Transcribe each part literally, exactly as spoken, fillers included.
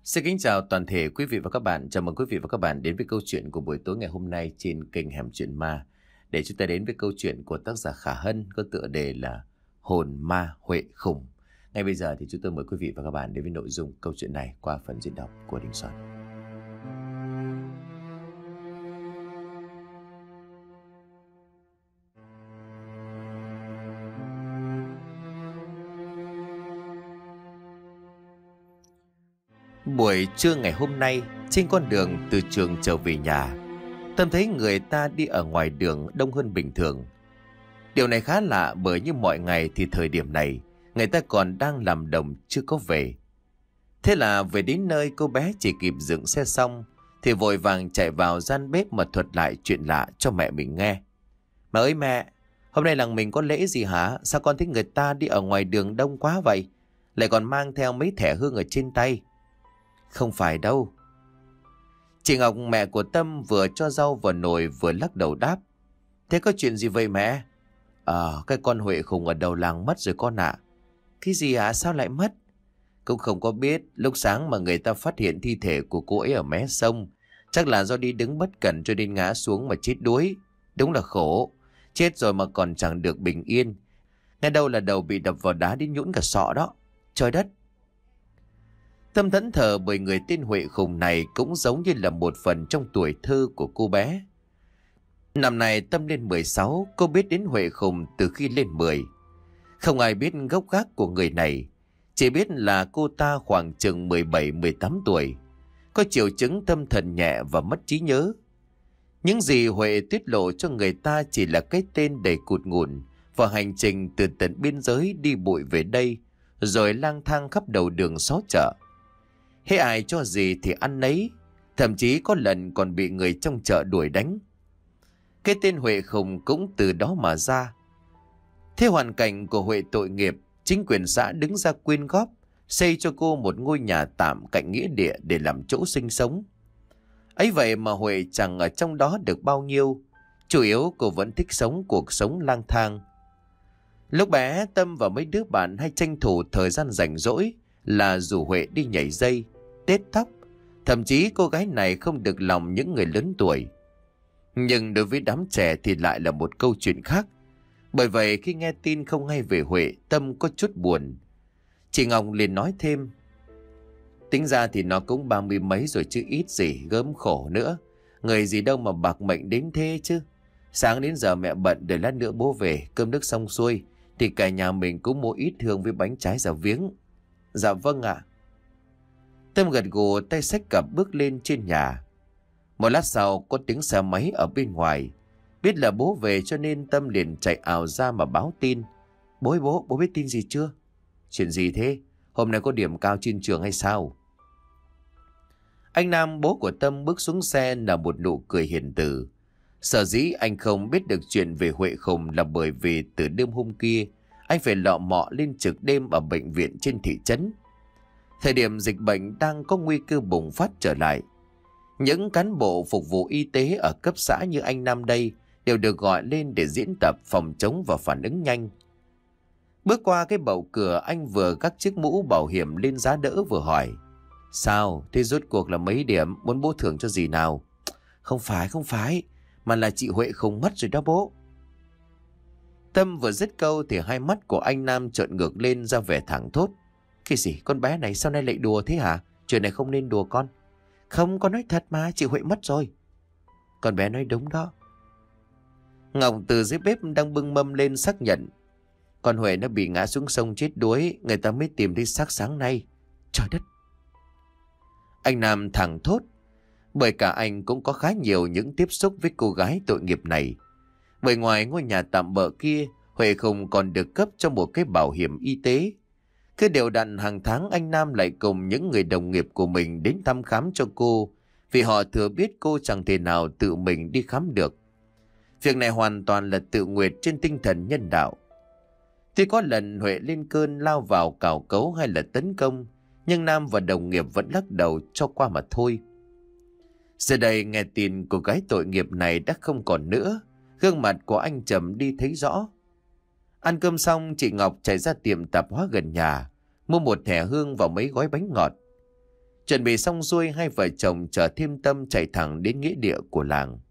Xin kính chào toàn thể quý vị và các bạn. Chào mừng quý vị và các bạn đến với câu chuyện của buổi tối ngày hôm nay trên kênh Hẻm Chuyện Ma. Để chúng ta đến với câu chuyện của tác giả Khả Hân có tựa đề là Hồn Ma Huệ Khùng. Ngay bây giờ thì chúng tôi mời quý vị và các bạn đến với nội dung câu chuyện này qua phần diễn đọc của Đình Soạn. Buổi trưa ngày hôm nay, trên con đường từ trường trở về nhà, Tâm thấy người ta đi ở ngoài đường đông hơn bình thường. Điều này khá lạ bởi như mọi ngày thì thời điểm này, người ta còn đang làm đồng chưa có về. Thế là về đến nơi, cô bé chỉ kịp dựng xe xong thì vội vàng chạy vào gian bếp mà thuật lại chuyện lạ cho mẹ mình nghe. Mẹ ơi mẹ, hôm nay làng mình có lễ gì hả? Sao con thấy người ta đi ở ngoài đường đông quá vậy? Lại còn mang theo mấy thẻ hương ở trên tay. Không phải đâu. Chị Ngọc mẹ của Tâm vừa cho rau vào nồi vừa lắc đầu đáp. Thế có chuyện gì vậy mẹ? Ờ, cái con Huệ Khùng ở đầu làng mất rồi con ạ. Cái gì hả? Sao lại mất? Cũng không có biết. Lúc sáng mà người ta phát hiện thi thể của cô ấy ở mé sông. Chắc là do đi đứng bất cẩn cho nên ngã xuống mà chết đuối. Đúng là khổ. Chết rồi mà còn chẳng được bình yên. Nghe đâu là đầu bị đập vào đá đến nhũn cả sọ đó. Trời đất. Tâm thẫn thờ bởi người tên Huệ Khùng này cũng giống như là một phần trong tuổi thơ của cô bé. Năm nay Tâm lên mười sáu, cô biết đến Huệ Khùng từ khi lên mười. Không ai biết gốc gác của người này, chỉ biết là cô ta khoảng chừng mười bảy mười tám tuổi, có triệu chứng tâm thần nhẹ và mất trí nhớ. Những gì Huệ tiết lộ cho người ta chỉ là cái tên đầy cụt ngủn và hành trình từ tận biên giới đi bụi về đây, rồi lang thang khắp đầu đường xó chợ. Hễ ai cho gì thì ăn nấy, thậm chí có lần còn bị người trong chợ đuổi đánh. Cái tên Huệ Khùng cũng từ đó mà ra. Thế hoàn cảnh của Huệ tội nghiệp, chính quyền xã đứng ra quyên góp, xây cho cô một ngôi nhà tạm cạnh nghĩa địa để làm chỗ sinh sống. Ấy vậy mà Huệ chẳng ở trong đó được bao nhiêu, chủ yếu cô vẫn thích sống cuộc sống lang thang. Lúc bé, Tâm và mấy đứa bạn hay tranh thủ thời gian rảnh rỗi là rủ Huệ đi nhảy dây, tết tóc. Thậm chí cô gái này không được lòng những người lớn tuổi. Nhưng đối với đám trẻ thì lại là một câu chuyện khác. Bởi vậy khi nghe tin không hay về Huệ, Tâm có chút buồn. Chị Ngọc liền nói thêm. Tính ra thì nó cũng ba mươi mấy rồi chứ ít gì, gớm khổ nữa. Người gì đâu mà bạc mệnh đến thế chứ. Sáng đến giờ mẹ bận, để lát nữa bố về, cơm nước xong xuôi thì cả nhà mình cũng mua ít hương với bánh trái ra viếng. Dạ vâng ạ. Tâm gật gù, tay xách cặp bước lên trên nhà. Một lát sau có tiếng xe máy ở bên ngoài. Biết là bố về cho nên Tâm liền chạy ào ra mà báo tin. Bố ơi bố, bố biết tin gì chưa? Chuyện gì thế? Hôm nay có điểm cao trên trường hay sao? Anh Nam bố của Tâm bước xuống xe là một nụ cười hiền từ. Sở dĩ anh không biết được chuyện về Huệ Khùng là bởi vì từ đêm hôm kia anh phải lọ mọ lên trực đêm ở bệnh viện trên thị trấn. Thời điểm dịch bệnh đang có nguy cơ bùng phát trở lại. Những cán bộ phục vụ y tế ở cấp xã như anh Nam đây đều được gọi lên để diễn tập phòng chống và phản ứng nhanh. Bước qua cái bậu cửa, anh vừa gác chiếc mũ bảo hiểm lên giá đỡ vừa hỏi. Sao? Thế rốt cuộc là mấy điểm, muốn bố thưởng cho gì nào? Không phải, không phải, mà là chị Huệ Khùng mất rồi đó bố. Tâm vừa dứt câu thì hai mắt của anh Nam trợn ngược lên ra vẻ thẳng thốt. Cái gì? Con bé này sao nay lại đùa thế hả? Chuyện này không nên đùa con. Không, con nói thật mà, chị Huệ mất rồi. Con bé nói đúng đó. Ngọc từ dưới bếp đang bưng mâm lên xác nhận. Con Huệ nó bị ngã xuống sông chết đuối, người ta mới tìm thấy xác sáng nay. Trời đất! Anh Nam thẳng thốt, bởi cả anh cũng có khá nhiều những tiếp xúc với cô gái tội nghiệp này. Bởi ngoài ngôi nhà tạm bợ kia, Huệ Khùng còn được cấp cho một cái bảo hiểm y tế. Cứ đều đặn hàng tháng anh Nam lại cùng những người đồng nghiệp của mình đến thăm khám cho cô, vì họ thừa biết cô chẳng thể nào tự mình đi khám được. Việc này hoàn toàn là tự nguyện trên tinh thần nhân đạo. Tuy có lần Huệ lên cơn lao vào cào cấu hay là tấn công, nhưng Nam và đồng nghiệp vẫn lắc đầu cho qua mà thôi. Giờ đây nghe tin cô gái tội nghiệp này đã không còn nữa, gương mặt của anh Trầm đi thấy rõ. Ăn cơm xong, chị Ngọc chạy ra tiệm tạp hóa gần nhà, mua một thẻ hương và mấy gói bánh ngọt. Chuẩn bị xong xuôi, hai vợ chồng chở Thiêm Tâm chạy thẳng đến nghĩa địa của làng.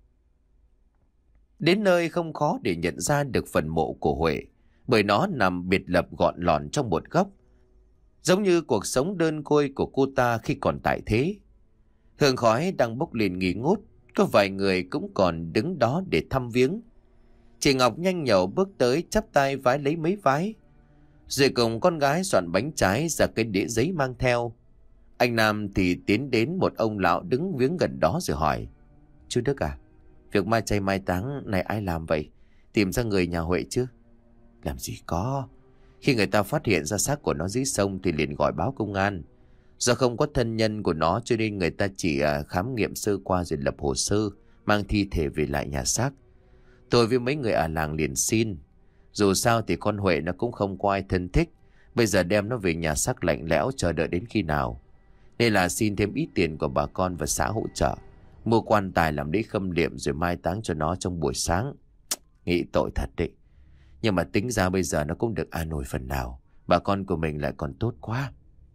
Đến nơi không khó để nhận ra được phần mộ của Huệ, bởi nó nằm biệt lập gọn lọn trong một góc, giống như cuộc sống đơn côi của cô ta khi còn tại thế. Hương khói đang bốc lên nghi ngút, có vài người cũng còn đứng đó để thăm viếng. Chị Ngọc nhanh nhẩu bước tới, chắp tay vái lấy mấy vái, rồi cùng con gái soạn bánh trái ra cái đĩa giấy mang theo. Anh Nam thì tiến đến một ông lão đứng viếng gần đó rồi hỏi: "Chú Đức à, việc ma chay mai táng này ai làm vậy? Tìm ra người nhà Huệ chưa?" "Làm gì có. Khi người ta phát hiện ra xác của nó dưới sông thì liền gọi báo công an. Do không có thân nhân của nó cho nên người ta chỉ khám nghiệm sơ qua rồi lập hồ sơ, mang thi thể về lại nhà xác. Tôi với mấy người ở làng liền xin. Dù sao thì con Huệ nó cũng không có ai thân thích. Bây giờ đem nó về nhà xác lạnh lẽo chờ đợi đến khi nào. Nên là xin thêm ít tiền của bà con và xã hỗ trợ, mua quan tài làm lễ khâm liệm rồi mai táng cho nó trong buổi sáng." Nghĩ tội thật đấy. Nhưng mà tính ra bây giờ nó cũng được an ủi phần nào. Bà con của mình lại còn tốt quá.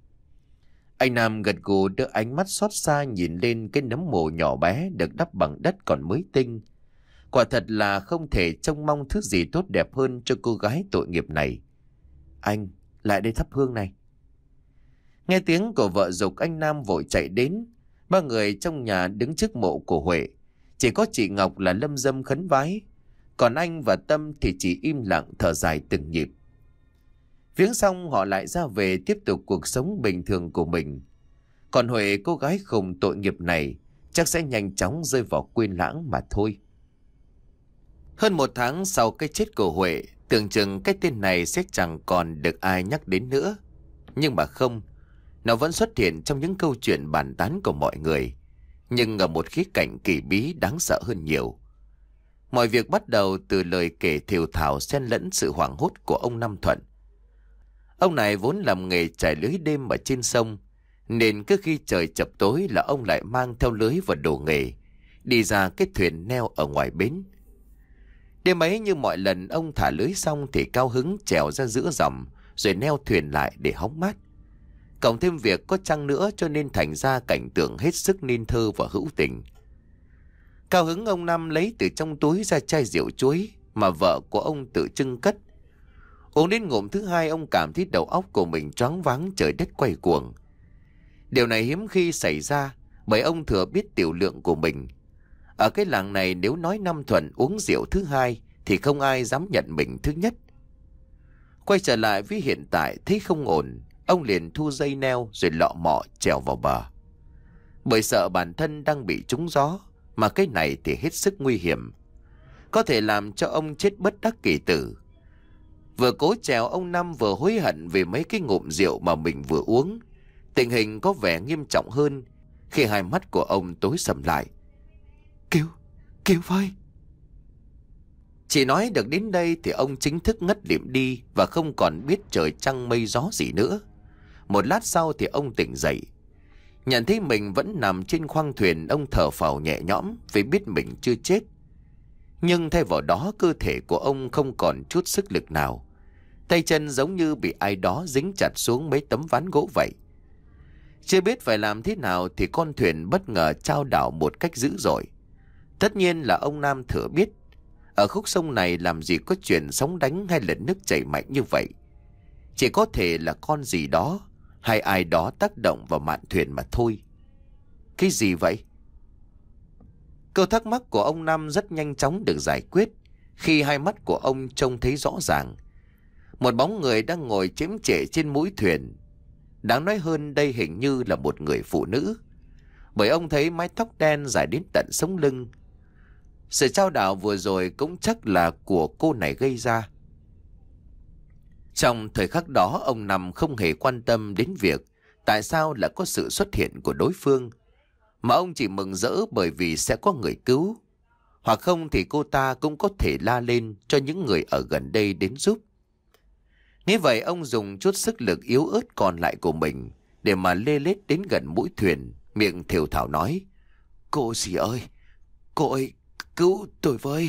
Anh Nam gật gù, đưa ánh mắt xót xa nhìn lên cái nấm mồ nhỏ bé được đắp bằng đất còn mới tinh. Quả thật là không thể trông mong thứ gì tốt đẹp hơn cho cô gái tội nghiệp này. "Anh, lại đây thắp hương này." Nghe tiếng của vợ giục, anh Nam vội chạy đến. Ba người trong nhà đứng trước mộ của Huệ. Chỉ có chị Ngọc là lâm dâm khấn vái, còn anh và Tâm thì chỉ im lặng thở dài từng nhịp. Viếng xong họ lại ra về tiếp tục cuộc sống bình thường của mình. Còn Huệ, cô gái khùng tội nghiệp này, chắc sẽ nhanh chóng rơi vào quên lãng mà thôi. Hơn một tháng sau cái chết của Huệ, tưởng chừng cái tên này sẽ chẳng còn được ai nhắc đến nữa. Nhưng mà không, nó vẫn xuất hiện trong những câu chuyện bàn tán của mọi người, nhưng ở một khía cạnh kỳ bí đáng sợ hơn nhiều. Mọi việc bắt đầu từ lời kể thều thào xen lẫn sự hoảng hốt của ông Năm Thuận. Ông này vốn làm nghề trải lưới đêm ở trên sông, nên cứ khi trời chập tối là ông lại mang theo lưới và đồ nghề, đi ra cái thuyền neo ở ngoài bến. Đêm ấy như mọi lần, ông thả lưới xong thì cao hứng trèo ra giữa dòng, rồi neo thuyền lại để hóng mát. Cộng thêm việc có trăng nữa cho nên thành ra cảnh tượng hết sức nên thơ và hữu tình. Cao hứng, ông Năm lấy từ trong túi ra chai rượu chuối mà vợ của ông tự trưng cất. Uống đến ngụm thứ hai, ông cảm thấy đầu óc của mình choáng váng, trời đất quay cuồng. Điều này hiếm khi xảy ra, bởi ông thừa biết tiểu lượng của mình. Ở cái làng này nếu nói Năm Thuận uống rượu thứ hai thì không ai dám nhận mình thứ nhất. Quay trở lại với hiện tại, thấy không ổn, ông liền thu dây neo rồi lọ mọ trèo vào bờ. Bởi sợ bản thân đang bị trúng gió, mà cái này thì hết sức nguy hiểm, có thể làm cho ông chết bất đắc kỳ tử. Vừa cố trèo, ông Năm vừa hối hận về mấy cái ngụm rượu mà mình vừa uống. Tình hình có vẻ nghiêm trọng hơn khi hai mắt của ông tối sầm lại. "Cứu, cứu với!" Chỉ nói được đến đây thì ông chính thức ngất lịm đi và không còn biết trời trăng mây gió gì nữa. Một lát sau thì ông tỉnh dậy. Nhận thấy mình vẫn nằm trên khoang thuyền, ông thở phào nhẹ nhõm vì biết mình chưa chết. Nhưng thay vào đó, cơ thể của ông không còn chút sức lực nào. Tay chân giống như bị ai đó dính chặt xuống mấy tấm ván gỗ vậy. Chưa biết phải làm thế nào thì con thuyền bất ngờ chao đảo một cách dữ dội. Tất nhiên là ông Nam thừa biết, ở khúc sông này làm gì có chuyện sóng đánh hay là nước chảy mạnh như vậy. Chỉ có thể là con gì đó hay ai đó tác động vào mạn thuyền mà thôi. Cái gì vậy? Câu thắc mắc của ông Năm rất nhanh chóng được giải quyết khi hai mắt của ông trông thấy rõ ràng một bóng người đang ngồi chễm chệ trên mũi thuyền. Đáng nói hơn, đây hình như là một người phụ nữ, bởi ông thấy mái tóc đen dài đến tận sống lưng. Sự chao đảo vừa rồi cũng chắc là của cô này gây ra. Trong thời khắc đó, ông Năm không hề quan tâm đến việc tại sao lại có sự xuất hiện của đối phương, mà ông chỉ mừng rỡ bởi vì sẽ có người cứu, hoặc không thì cô ta cũng có thể la lên cho những người ở gần đây đến giúp. Nghĩ vậy, ông dùng chút sức lực yếu ớt còn lại của mình để mà lê lết đến gần mũi thuyền, miệng thều thào nói: "Cô dì ơi, cô ơi, cứu tôi với."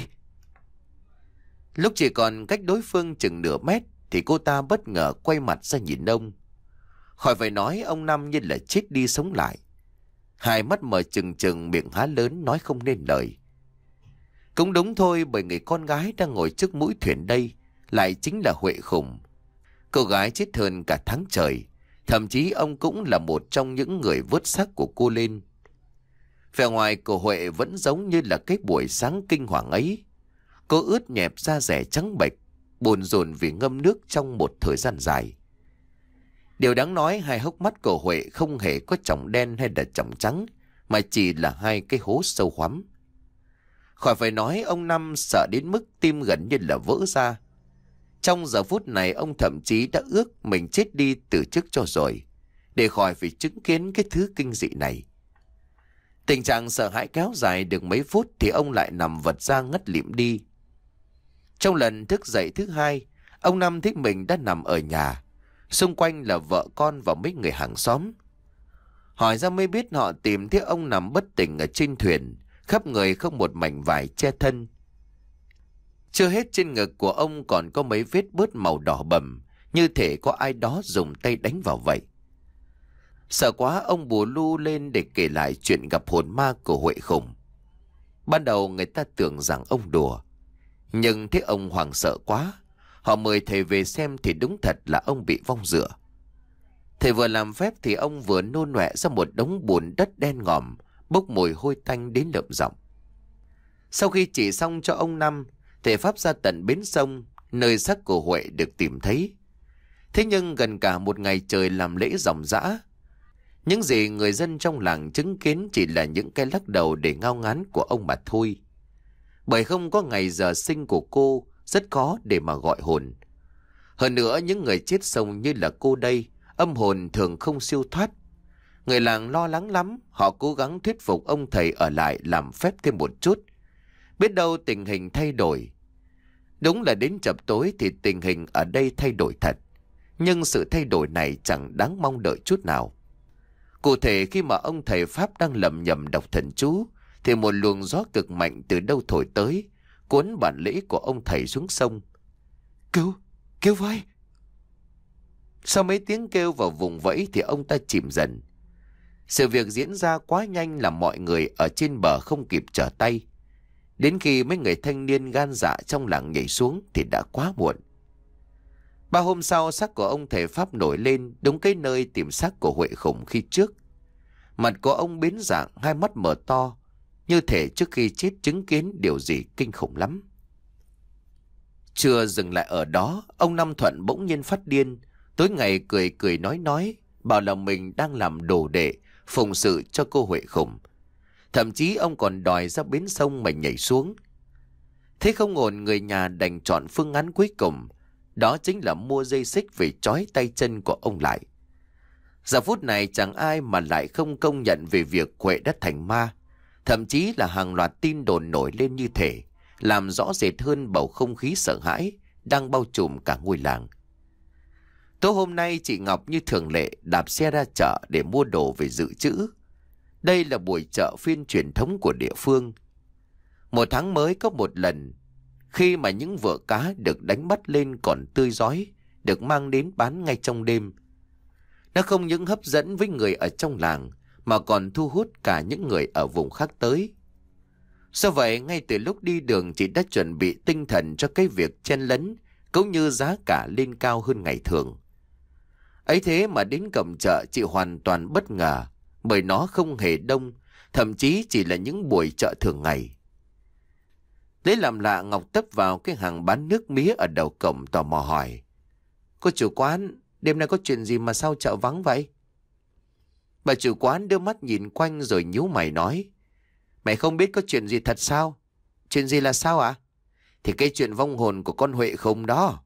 Lúc chỉ còn cách đối phương chừng nửa mét thì cô ta bất ngờ quay mặt ra nhìn ông. Khỏi phải nói, ông Năm như là chết đi sống lại. hai mắt mở trừng trừng, miệng há lớn nói không nên lời. Cũng đúng thôi, bởi người con gái đang ngồi trước mũi thuyền đây lại chính là Huệ Khủng. Cô gái chết hơn cả tháng trời, thậm chí ông cũng là một trong những người vớt xác của cô lên. Vẻ ngoài của Huệ vẫn giống như là cái buổi sáng kinh hoàng ấy. Cô ướt nhẹp, da dẻ trắng bệch, buồn rộn vì ngâm nước trong một thời gian dài. Điều đáng nói, hai hốc mắt của Huệ không hề có tròng đen hay là tròng trắng, mà chỉ là hai cái hố sâu hoắm. Khỏi phải nói, ông Năm sợ đến mức tim gần như là vỡ ra. Trong giờ phút này, ông thậm chí đã ước mình chết đi từ trước cho rồi, để khỏi phải chứng kiến cái thứ kinh dị này. Tình trạng sợ hãi kéo dài được mấy phút thì ông lại nằm vật ra ngất lịm đi. Trong lần thức dậy thứ hai, ông Năm thấy mình đã nằm ở nhà. Xung quanh là vợ con và mấy người hàng xóm. Hỏi ra mới biết họ tìm thấy ông nằm bất tỉnh ở trên thuyền, khắp người không một mảnh vải che thân. Chưa hết, trên ngực của ông còn có mấy vết bớt màu đỏ bầm, như thể có ai đó dùng tay đánh vào vậy. Sợ quá, ông bù lu lên để kể lại chuyện gặp hồn ma của Huệ Khủng. Ban đầu người ta tưởng rằng ông đùa, nhưng thấy ông hoảng sợ quá, họ mời thầy về xem thì đúng thật là ông bị vong dựa. Thầy vừa làm phép thì ông vừa nôn ọe ra một đống bùn đất đen ngòm, bốc mùi hôi tanh đến lợm giọng. Sau khi chỉ xong cho ông Năm, thầy pháp ra tận bến sông, nơi xác của Huệ được tìm thấy. Thế nhưng gần cả một ngày trời làm lễ ròng rã, những gì người dân trong làng chứng kiến chỉ là những cái lắc đầu để ngao ngán của ông mà thôi. Bởi không có ngày giờ sinh của cô, rất khó để mà gọi hồn. Hơn nữa, những người chết sông như là cô đây, âm hồn thường không siêu thoát. Người làng lo lắng lắm, họ cố gắng thuyết phục ông thầy ở lại làm phép thêm một chút. Biết đâu tình hình thay đổi. Đúng là đến chập tối thì tình hình ở đây thay đổi thật. Nhưng sự thay đổi này chẳng đáng mong đợi chút nào. Cụ thể, khi mà ông thầy Pháp đang lầm nhầm đọc thần chú, thì một luồng gió cực mạnh từ đâu thổi tới, cuốn bản lễ của ông thầy xuống sông. Cứu, cứu với! Sau mấy tiếng kêu vào vùng vẫy thì ông ta chìm dần. Sự việc diễn ra quá nhanh làm mọi người ở trên bờ không kịp trở tay. Đến khi mấy người thanh niên gan dạ trong làng nhảy xuống thì đã quá muộn. Ba hôm sau, xác của ông thầy Pháp nổi lên đúng cái nơi tìm xác của Huệ Khủng khi trước. Mặt của ông biến dạng, hai mắt mở to, như thể trước khi chết chứng kiến điều gì kinh khủng lắm. Chưa dừng lại ở đó, ông Năm Thuận bỗng nhiên phát điên, tối ngày cười cười nói nói, bảo là mình đang làm đồ đệ, phụng sự cho cô Huệ Khủng. Thậm chí ông còn đòi ra bến sông mà nhảy xuống. Thế không ổn, người nhà đành chọn phương án cuối cùng, đó chính là mua dây xích về trói tay chân của ông lại. Giờ phút này chẳng ai mà lại không công nhận về việc Huệ đã thành ma. Thậm chí là hàng loạt tin đồn nổi lên như thể, làm rõ rệt hơn bầu không khí sợ hãi đang bao trùm cả ngôi làng. Tối hôm nay, chị Ngọc như thường lệ đạp xe ra chợ để mua đồ về dự trữ. Đây là buổi chợ phiên truyền thống của địa phương. Một tháng mới có một lần, khi mà những vựa cá được đánh bắt lên còn tươi rói, được mang đến bán ngay trong đêm. Nó không những hấp dẫn với người ở trong làng, mà còn thu hút cả những người ở vùng khác tới. Do vậy, ngay từ lúc đi đường, chị đã chuẩn bị tinh thần cho cái việc chen lấn, cũng như giá cả lên cao hơn ngày thường. Ấy thế mà đến cổng chợ, chị hoàn toàn bất ngờ, bởi nó không hề đông, thậm chí chỉ là những buổi chợ thường ngày. Lấy làm lạ, Ngọc tấp vào cái hàng bán nước mía ở đầu cổng tò mò hỏi: "Cô chủ quán, đêm nay có chuyện gì mà sao chợ vắng vậy?" Bà chủ quán đưa mắt nhìn quanh rồi nhíu mày nói: "Mày không biết có chuyện gì thật sao?" "Chuyện gì là sao ạ?" "Thì cái chuyện vong hồn của con Huệ Khủng đó."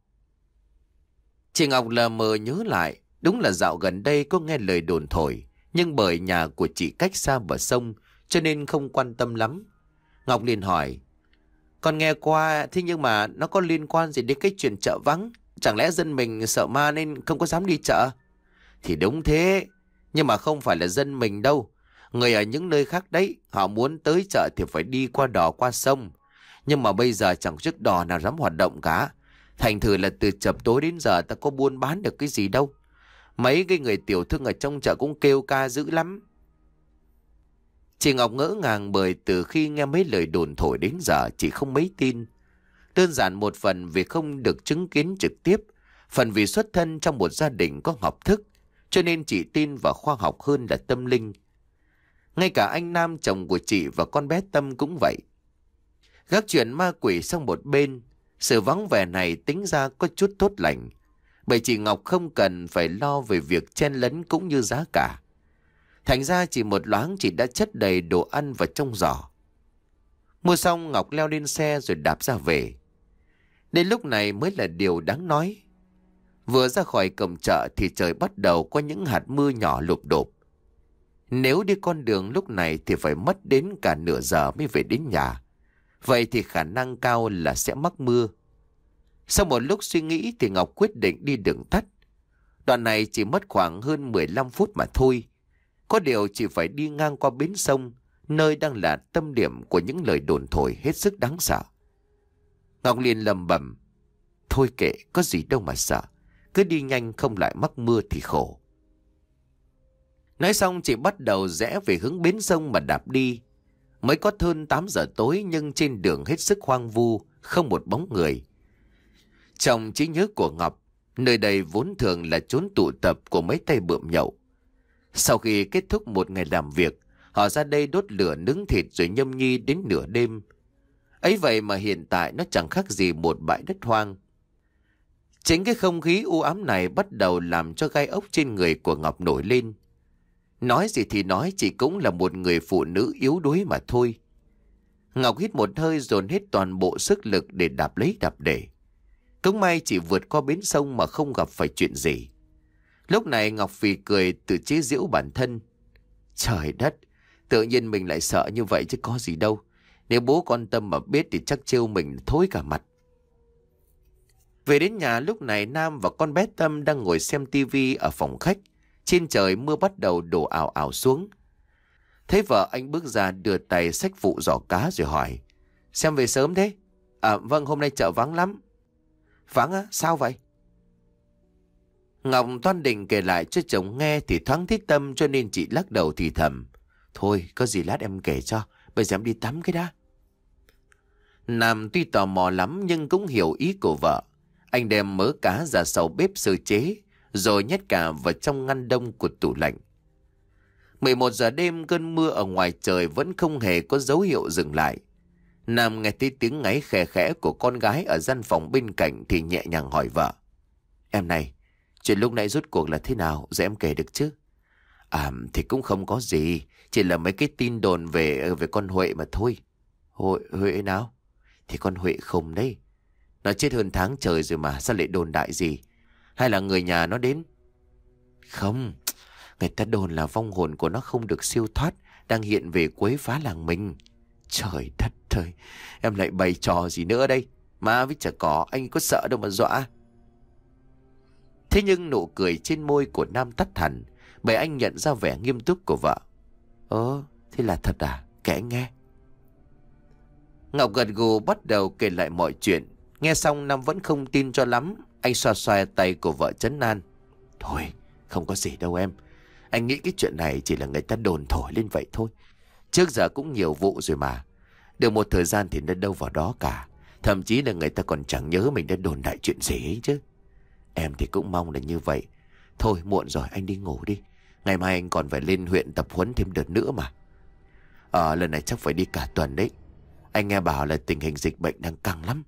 Chị Ngọc lờ mờ nhớ lại, đúng là dạo gần đây có nghe lời đồn thổi, nhưng bởi nhà của chị cách xa bờ sông cho nên không quan tâm lắm. Ngọc liền hỏi: "Con nghe qua, thế nhưng mà nó có liên quan gì đến cái chuyện chợ vắng? Chẳng lẽ dân mình sợ ma nên không có dám đi chợ?" "Thì đúng thế, nhưng mà không phải là dân mình đâu. Người ở những nơi khác đấy, họ muốn tới chợ thì phải đi qua đò qua sông. Nhưng mà bây giờ chẳng chiếc đò nào dám hoạt động cả. Thành thử là từ chập tối đến giờ ta có buôn bán được cái gì đâu. Mấy cái người tiểu thương ở trong chợ cũng kêu ca dữ lắm." Chị Ngọc ngỡ ngàng bởi từ khi nghe mấy lời đồn thổi đến giờ chị không mấy tin. Đơn giản một phần vì không được chứng kiến trực tiếp, phần vì xuất thân trong một gia đình có học thức, cho nên chị tin vào khoa học hơn là tâm linh. Ngay cả anh Nam chồng của chị và con bé Tâm cũng vậy. Gác chuyện ma quỷ sang một bên, sự vắng vẻ này tính ra có chút tốt lành, bởi chị Ngọc không cần phải lo về việc chen lấn cũng như giá cả. Thành ra chỉ một loáng chị đã chất đầy đồ ăn vào trong giỏ. Mua xong Ngọc leo lên xe rồi đạp ra về. Đến lúc này mới là điều đáng nói. Vừa ra khỏi cổng chợ thì trời bắt đầu có những hạt mưa nhỏ lụp đột. Nếu đi con đường lúc này thì phải mất đến cả nửa giờ mới về đến nhà. Vậy thì khả năng cao là sẽ mắc mưa. Sau một lúc suy nghĩ thì Ngọc quyết định đi đường tắt. Đoạn này chỉ mất khoảng hơn mười lăm phút mà thôi. Có điều chỉ phải đi ngang qua bến sông, nơi đang là tâm điểm của những lời đồn thổi hết sức đáng sợ. Ngọc liền lầm bầm: thôi kệ, có gì đâu mà sợ. Cứ đi nhanh không lại mắc mưa thì khổ. Nói xong chị bắt đầu rẽ về hướng bến sông mà đạp đi. Mới có hơn tám giờ tối nhưng trên đường hết sức hoang vu, không một bóng người. Trong trí nhớ của Ngọc, nơi đây vốn thường là chốn tụ tập của mấy tay bượm nhậu. Sau khi kết thúc một ngày làm việc, họ ra đây đốt lửa nướng thịt rồi nhâm nhi đến nửa đêm. Ấy vậy mà hiện tại nó chẳng khác gì một bãi đất hoang. Chính cái không khí u ám này bắt đầu làm cho gai ốc trên người của Ngọc nổi lên. Nói gì thì nói, chị cũng là một người phụ nữ yếu đuối mà thôi. Ngọc hít một hơi dồn hết toàn bộ sức lực để đạp lấy đạp để. Cũng may chỉ vượt qua bến sông mà không gặp phải chuyện gì. Lúc này Ngọc phì cười tự chế giễu bản thân. Trời đất, tự nhiên mình lại sợ như vậy chứ có gì đâu. Nếu bố con Tâm mà biết thì chắc trêu mình thối cả mặt. Về đến nhà lúc này Nam và con bé Tâm đang ngồi xem tivi ở phòng khách. Trên trời mưa bắt đầu đổ ảo ảo xuống. Thấy vợ anh bước ra đưa tay xách phụ giỏ cá rồi hỏi: xem về sớm thế? À vâng, hôm nay chợ vắng lắm. Vắng á? Sao vậy? Ngọc toan định kể lại cho chồng nghe thì thoáng thấy Tâm, cho nên chị lắc đầu thì thầm: thôi có gì lát em kể cho, bây giờ em đi tắm cái đã. Nam tuy tò mò lắm nhưng cũng hiểu ý của vợ. Anh đem mớ cá ra sau bếp sơ chế, rồi nhét cả vào trong ngăn đông của tủ lạnh. mười một giờ đêm, cơn mưa ở ngoài trời vẫn không hề có dấu hiệu dừng lại. Nam nghe thấy tiếng ngáy khẽ khẽ của con gái ở gian phòng bên cạnh thì nhẹ nhàng hỏi vợ: em này, chuyện lúc nãy rốt cuộc là thế nào, giờ em kể được chứ? À thì cũng không có gì, chỉ là mấy cái tin đồn về về con Huệ mà thôi. Huệ, Huệ nào? Thì con Huệ không đấy. Nó chết hơn tháng trời rồi mà, sao lại đồn đại gì? Hay là người nhà nó đến? Không, người ta đồn là vong hồn của nó không được siêu thoát, đang hiện về quấy phá làng mình. Trời đất ơi, em lại bày trò gì nữa đây? Má với chả có, anh có sợ đâu mà dọa. Thế nhưng nụ cười trên môi của Nam tắt hẳn, bởi anh nhận ra vẻ nghiêm túc của vợ. Ơ, thế là thật à? Kể anh nghe. Ngọc gật gù bắt đầu kể lại mọi chuyện. Nghe xong Nam vẫn không tin cho lắm. Anh xoa xoa tay của vợ trấn an: thôi, không có gì đâu em. Anh nghĩ cái chuyện này chỉ là người ta đồn thổi lên vậy thôi. Trước giờ cũng nhiều vụ rồi mà. Được một thời gian thì nó đâu vào đó cả. Thậm chí là người ta còn chẳng nhớ mình đã đồn đại chuyện gì ấy chứ. Em thì cũng mong là như vậy. Thôi muộn rồi, anh đi ngủ đi. Ngày mai anh còn phải lên huyện tập huấn thêm đợt nữa mà. Ờ lần này chắc phải đi cả tuần đấy. Anh nghe bảo là tình hình dịch bệnh đang căng lắm.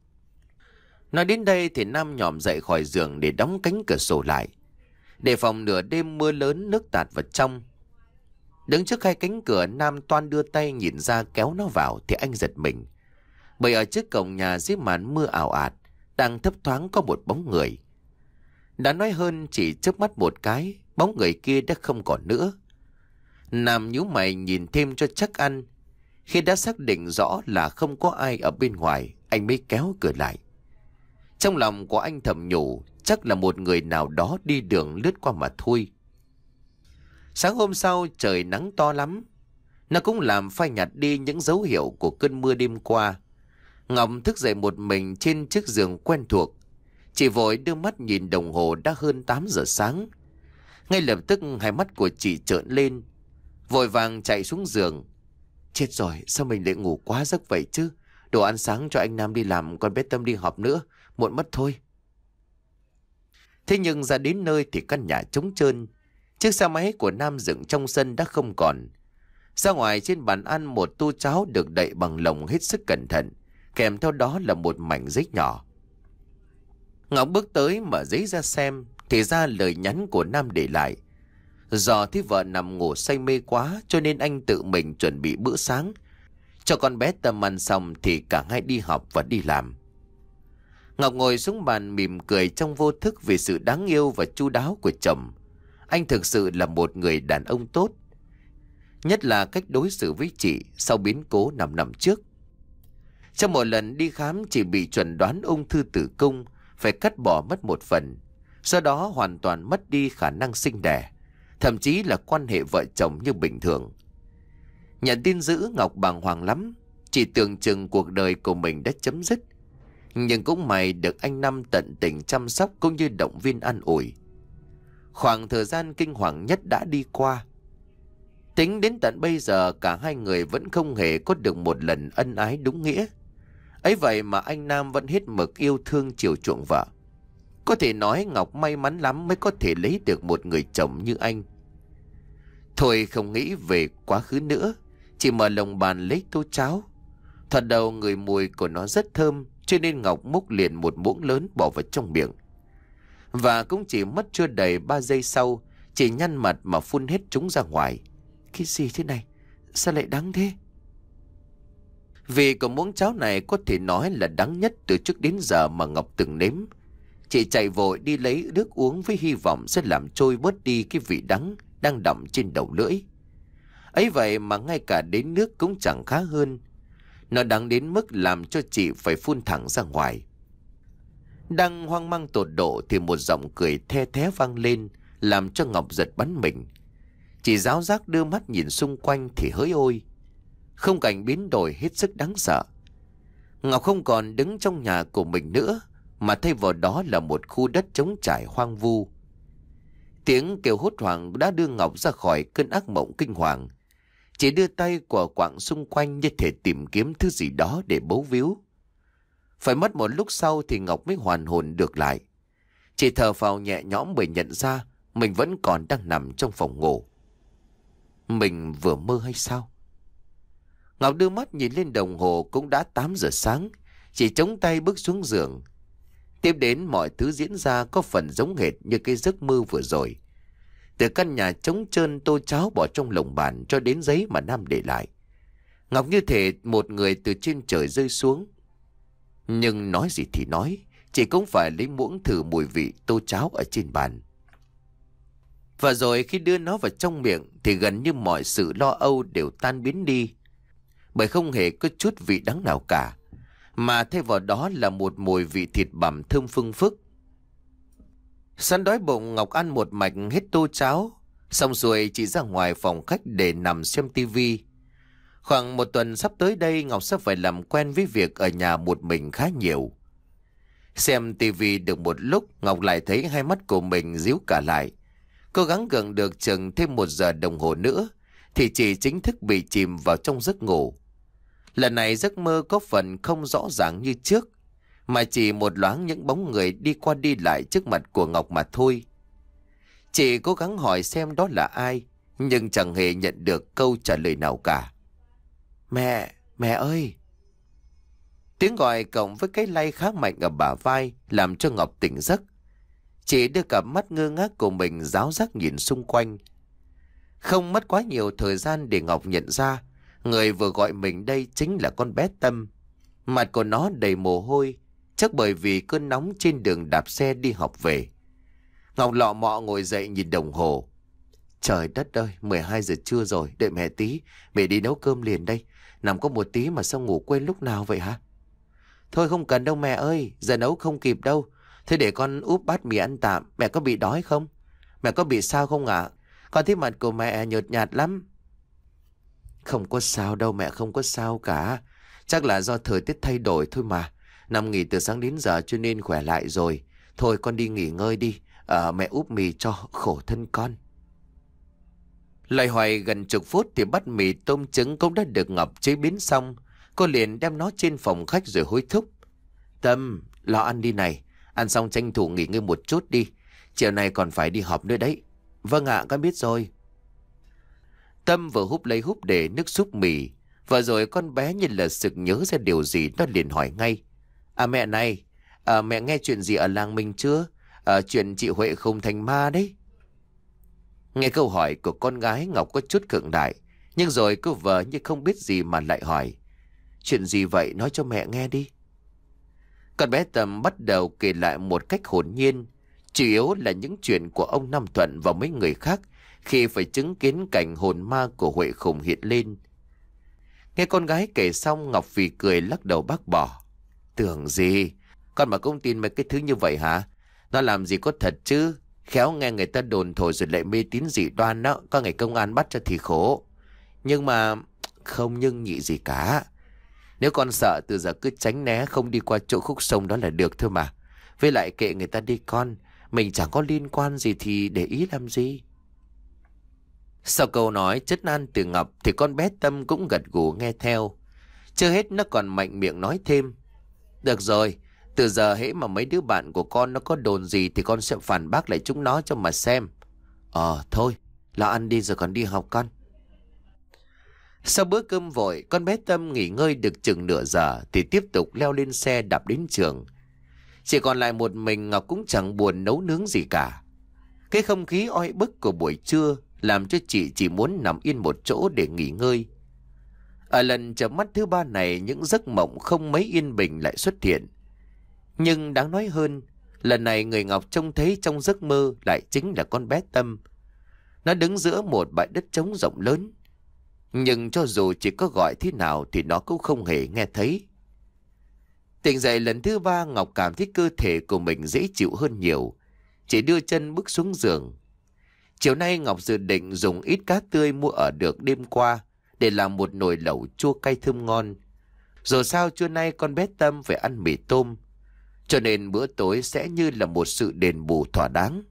Nói đến đây thì Nam nhòm dậy khỏi giường để đóng cánh cửa sổ lại, để phòng nửa đêm mưa lớn nước tạt vào trong. Đứng trước hai cánh cửa, Nam toan đưa tay nhìn ra kéo nó vào thì anh giật mình. Bởi ở trước cổng nhà dưới màn mưa ảo ạt đang thấp thoáng có một bóng người. Đã nói hơn, chỉ chớp mắt một cái, bóng người kia đã không còn nữa. Nam nhíu mày nhìn thêm cho chắc ăn. Khi đã xác định rõ là không có ai ở bên ngoài, anh mới kéo cửa lại. Trong lòng của anh thầm nhủ, chắc là một người nào đó đi đường lướt qua mà thôi. Sáng hôm sau trời nắng to lắm. Nó cũng làm phai nhạt đi những dấu hiệu của cơn mưa đêm qua. Ngọc thức dậy một mình trên chiếc giường quen thuộc. Chị vội đưa mắt nhìn đồng hồ đã hơn tám giờ sáng. Ngay lập tức hai mắt của chị trợn lên. vội vàng chạy xuống giường. Chết rồi, sao mình lại ngủ quá giấc vậy chứ? Đồ ăn sáng cho anh Nam đi làm, còn bé Tâm đi họp nữa, muộn mất thôi. Thế nhưng ra đến nơi thì căn nhà trống trơn. Chiếc xe máy của Nam dựng trong sân đã không còn. Ra ngoài trên bàn ăn một tô cháo được đậy bằng lồng hết sức cẩn thận, kèm theo đó là một mảnh giấy nhỏ. Ngọc bước tới mở giấy ra xem, thì ra lời nhắn của Nam để lại. Do thấy vợ nằm ngủ say mê quá, cho nên anh tự mình chuẩn bị bữa sáng. Cho con bé Tâm ăn xong thì cả hai đi học và đi làm. Ngọc ngồi xuống bàn mỉm cười trong vô thức vì sự đáng yêu và chu đáo của chồng. Anh thực sự là một người đàn ông tốt, nhất là cách đối xử với chị sau biến cố năm năm trước. Trong một lần đi khám, chị bị chẩn đoán ung thư tử cung, phải cắt bỏ mất một phần, do đó hoàn toàn mất đi khả năng sinh đẻ, thậm chí là quan hệ vợ chồng như bình thường. Nhận tin dữ, Ngọc bàng hoàng lắm. Chị tưởng chừng cuộc đời của mình đã chấm dứt. Nhưng cũng may được anh Năm tận tình chăm sóc cũng như động viên an ủi. Khoảng thời gian kinh hoàng nhất đã đi qua. Tính đến tận bây giờ cả hai người vẫn không hề có được một lần ân ái đúng nghĩa. Ấy vậy mà anh Nam vẫn hết mực yêu thương chiều chuộng vợ. Có thể nói Ngọc may mắn lắm mới có thể lấy được một người chồng như anh. Thôi không nghĩ về quá khứ nữa, chỉ mở lồng bàn lấy tô cháo. Thật đầu người mùi của nó rất thơm, cho nên Ngọc múc liền một muỗng lớn bỏ vào trong miệng. Và cũng chỉ mất chưa đầy ba giây sau, chị nhăn mặt mà phun hết chúng ra ngoài. Cái gì thế này? Sao lại đắng thế? Vì cái muỗng cháo này có thể nói là đắng nhất từ trước đến giờ mà Ngọc từng nếm. Chị chạy vội đi lấy nước uống với hy vọng sẽ làm trôi bớt đi cái vị đắng đang đọng trên đầu lưỡi. Ấy vậy mà ngay cả đến nước cũng chẳng khá hơn. Nó đắng đến mức làm cho chị phải phun thẳng ra ngoài. Đang hoang mang tột độ thì một giọng cười the thé vang lên, làm cho Ngọc giật bắn mình. Chị giáo giác đưa mắt nhìn xung quanh thì hỡi ôi, không cảnh biến đổi hết sức đáng sợ. Ngọc không còn đứng trong nhà của mình nữa, mà thay vào đó là một khu đất trống trải hoang vu. Tiếng kêu hốt hoảng đã đưa Ngọc ra khỏi cơn ác mộng kinh hoàng. Chị đưa tay của quạng xung quanh như thể tìm kiếm thứ gì đó để bấu víu. Phải mất một lúc sau thì Ngọc mới hoàn hồn được lại. Chị thở phào nhẹ nhõm bởi nhận ra mình vẫn còn đang nằm trong phòng ngủ. Mình vừa mơ hay sao? Ngọc đưa mắt nhìn lên đồng hồ, cũng đã tám giờ sáng. Chị chống tay bước xuống giường. Tiếp đến mọi thứ diễn ra có phần giống hệt như cái giấc mơ vừa rồi. Từ căn nhà trống trơn tô cháo bỏ trong lồng bàn cho đến giấy mà Nam để lại, Ngọc như thể một người từ trên trời rơi xuống. Nhưng nói gì thì nói, chị cũng phải lấy muỗng thử mùi vị tô cháo ở trên bàn. Và rồi khi đưa nó vào trong miệng thì gần như mọi sự lo âu đều tan biến đi. Bởi không hề có chút vị đắng nào cả, mà thay vào đó là một mùi vị thịt bằm thơm phưng phức. Sẵn đói bụng, Ngọc ăn một mạch hết tô cháo. Xong rồi chị ra ngoài phòng khách để nằm xem tivi. Khoảng một tuần sắp tới đây, Ngọc sẽ phải làm quen với việc ở nhà một mình khá nhiều. Xem tivi được một lúc, Ngọc lại thấy hai mắt của mình díu cả lại. Cố gắng gượng được chừng thêm một giờ đồng hồ nữa thì chị chính thức bị chìm vào trong giấc ngủ. Lần này giấc mơ có phần không rõ ràng như trước, mà chỉ một loáng những bóng người đi qua đi lại trước mặt của Ngọc mà thôi. Chị cố gắng hỏi xem đó là ai, nhưng chẳng hề nhận được câu trả lời nào cả. Mẹ, mẹ ơi! Tiếng gọi cộng với cái lay khá mạnh ở bả vai làm cho Ngọc tỉnh giấc. Chị đưa cặp mắt ngơ ngác của mình ráo rác nhìn xung quanh. Không mất quá nhiều thời gian để Ngọc nhận ra người vừa gọi mình đây chính là con bé Tâm. Mặt của nó đầy mồ hôi, chắc bởi vì cơn nóng trên đường đạp xe đi học về. Ngọc lọ mọ ngồi dậy nhìn đồng hồ. Trời đất ơi, mười hai giờ trưa rồi, đợi mẹ tí, mẹ đi nấu cơm liền đây. Nằm có một tí mà sao ngủ quên lúc nào vậy hả? Thôi không cần đâu mẹ ơi, giờ nấu không kịp đâu. Thế để con úp bát mì ăn tạm, mẹ có bị đói không? Mẹ có bị sao không ạ? À? Con thấy mặt của mẹ nhợt nhạt lắm. Không có sao đâu mẹ, không có sao cả. Chắc là do thời tiết thay đổi thôi mà. Nằm nghỉ từ sáng đến giờ cho nên khỏe lại rồi. Thôi con đi nghỉ ngơi đi, à, mẹ úp mì cho khổ thân con. Loay hoay gần chục phút thì bát mì tôm trứng cũng đã được Ngọc chế biến xong. Cô liền đem nó trên phòng khách rồi hối thúc. Tâm, lo ăn đi này. Ăn xong tranh thủ nghỉ ngơi một chút đi. Chiều nay còn phải đi họp nữa đấy. Vâng ạ, con biết rồi. Tâm vừa húp lấy húp để nước súp mì. Và rồi con bé như là sực nhớ ra điều gì, nó liền hỏi ngay. À mẹ này, à, mẹ nghe chuyện gì ở làng mình chưa? À, chuyện chị Huệ không thành ma đấy. Nghe câu hỏi của con gái, Ngọc có chút khựng lại. Nhưng rồi cô vợ như không biết gì mà lại hỏi. Chuyện gì vậy, nói cho mẹ nghe đi. Con bé Tâm bắt đầu kể lại một cách hồn nhiên. Chủ yếu là những chuyện của ông Năm Thuận và mấy người khác khi phải chứng kiến cảnh hồn ma của Huệ khủng hiện lên. Nghe con gái kể xong, Ngọc phì cười lắc đầu bác bỏ. Tưởng gì? Con mà không tin mấy cái thứ như vậy hả? Nó làm gì có thật chứ? Khéo nghe người ta đồn thổi rồi lại mê tín dị đoan đó. Có ngày công an bắt cho thì khổ. Nhưng mà không nhưng nhị gì cả. Nếu con sợ từ giờ cứ tránh né, không đi qua chỗ khúc sông đó là được thôi mà. Với lại kệ người ta đi con. Mình chẳng có liên quan gì thì để ý làm gì. Sau câu nói trấn an từ Ngọc thì con bé Tâm cũng gật gù nghe theo. Chưa hết nó còn mạnh miệng nói thêm. Được rồi, từ giờ hễ mà mấy đứa bạn của con nó có đồn gì thì con sẽ phản bác lại chúng nó cho mà xem. Ờ thôi, lo ăn đi rồi còn đi học con. Sau bữa cơm vội, con bé Tâm nghỉ ngơi được chừng nửa giờ thì tiếp tục leo lên xe đạp đến trường. Chỉ còn lại một mình, Ngọc cũng chẳng buồn nấu nướng gì cả. Cái không khí oi bức của buổi trưa làm cho chị chỉ muốn nằm yên một chỗ để nghỉ ngơi. Ở lần chợp mắt thứ ba này, những giấc mộng không mấy yên bình lại xuất hiện. Nhưng đáng nói hơn, lần này người Ngọc trông thấy trong giấc mơ lại chính là con bé Tâm. Nó đứng giữa một bãi đất trống rộng lớn. Nhưng cho dù chỉ có gọi thế nào thì nó cũng không hề nghe thấy. Tỉnh dậy lần thứ ba, Ngọc cảm thấy cơ thể của mình dễ chịu hơn nhiều. Chỉ đưa chân bước xuống giường. Chiều nay Ngọc dự định dùng ít cá tươi mua ở được đêm qua để làm một nồi lẩu chua cay thơm ngon. Dù sao trưa nay con bé Tâm phải ăn mì tôm, cho nên bữa tối sẽ như là một sự đền bù thỏa đáng.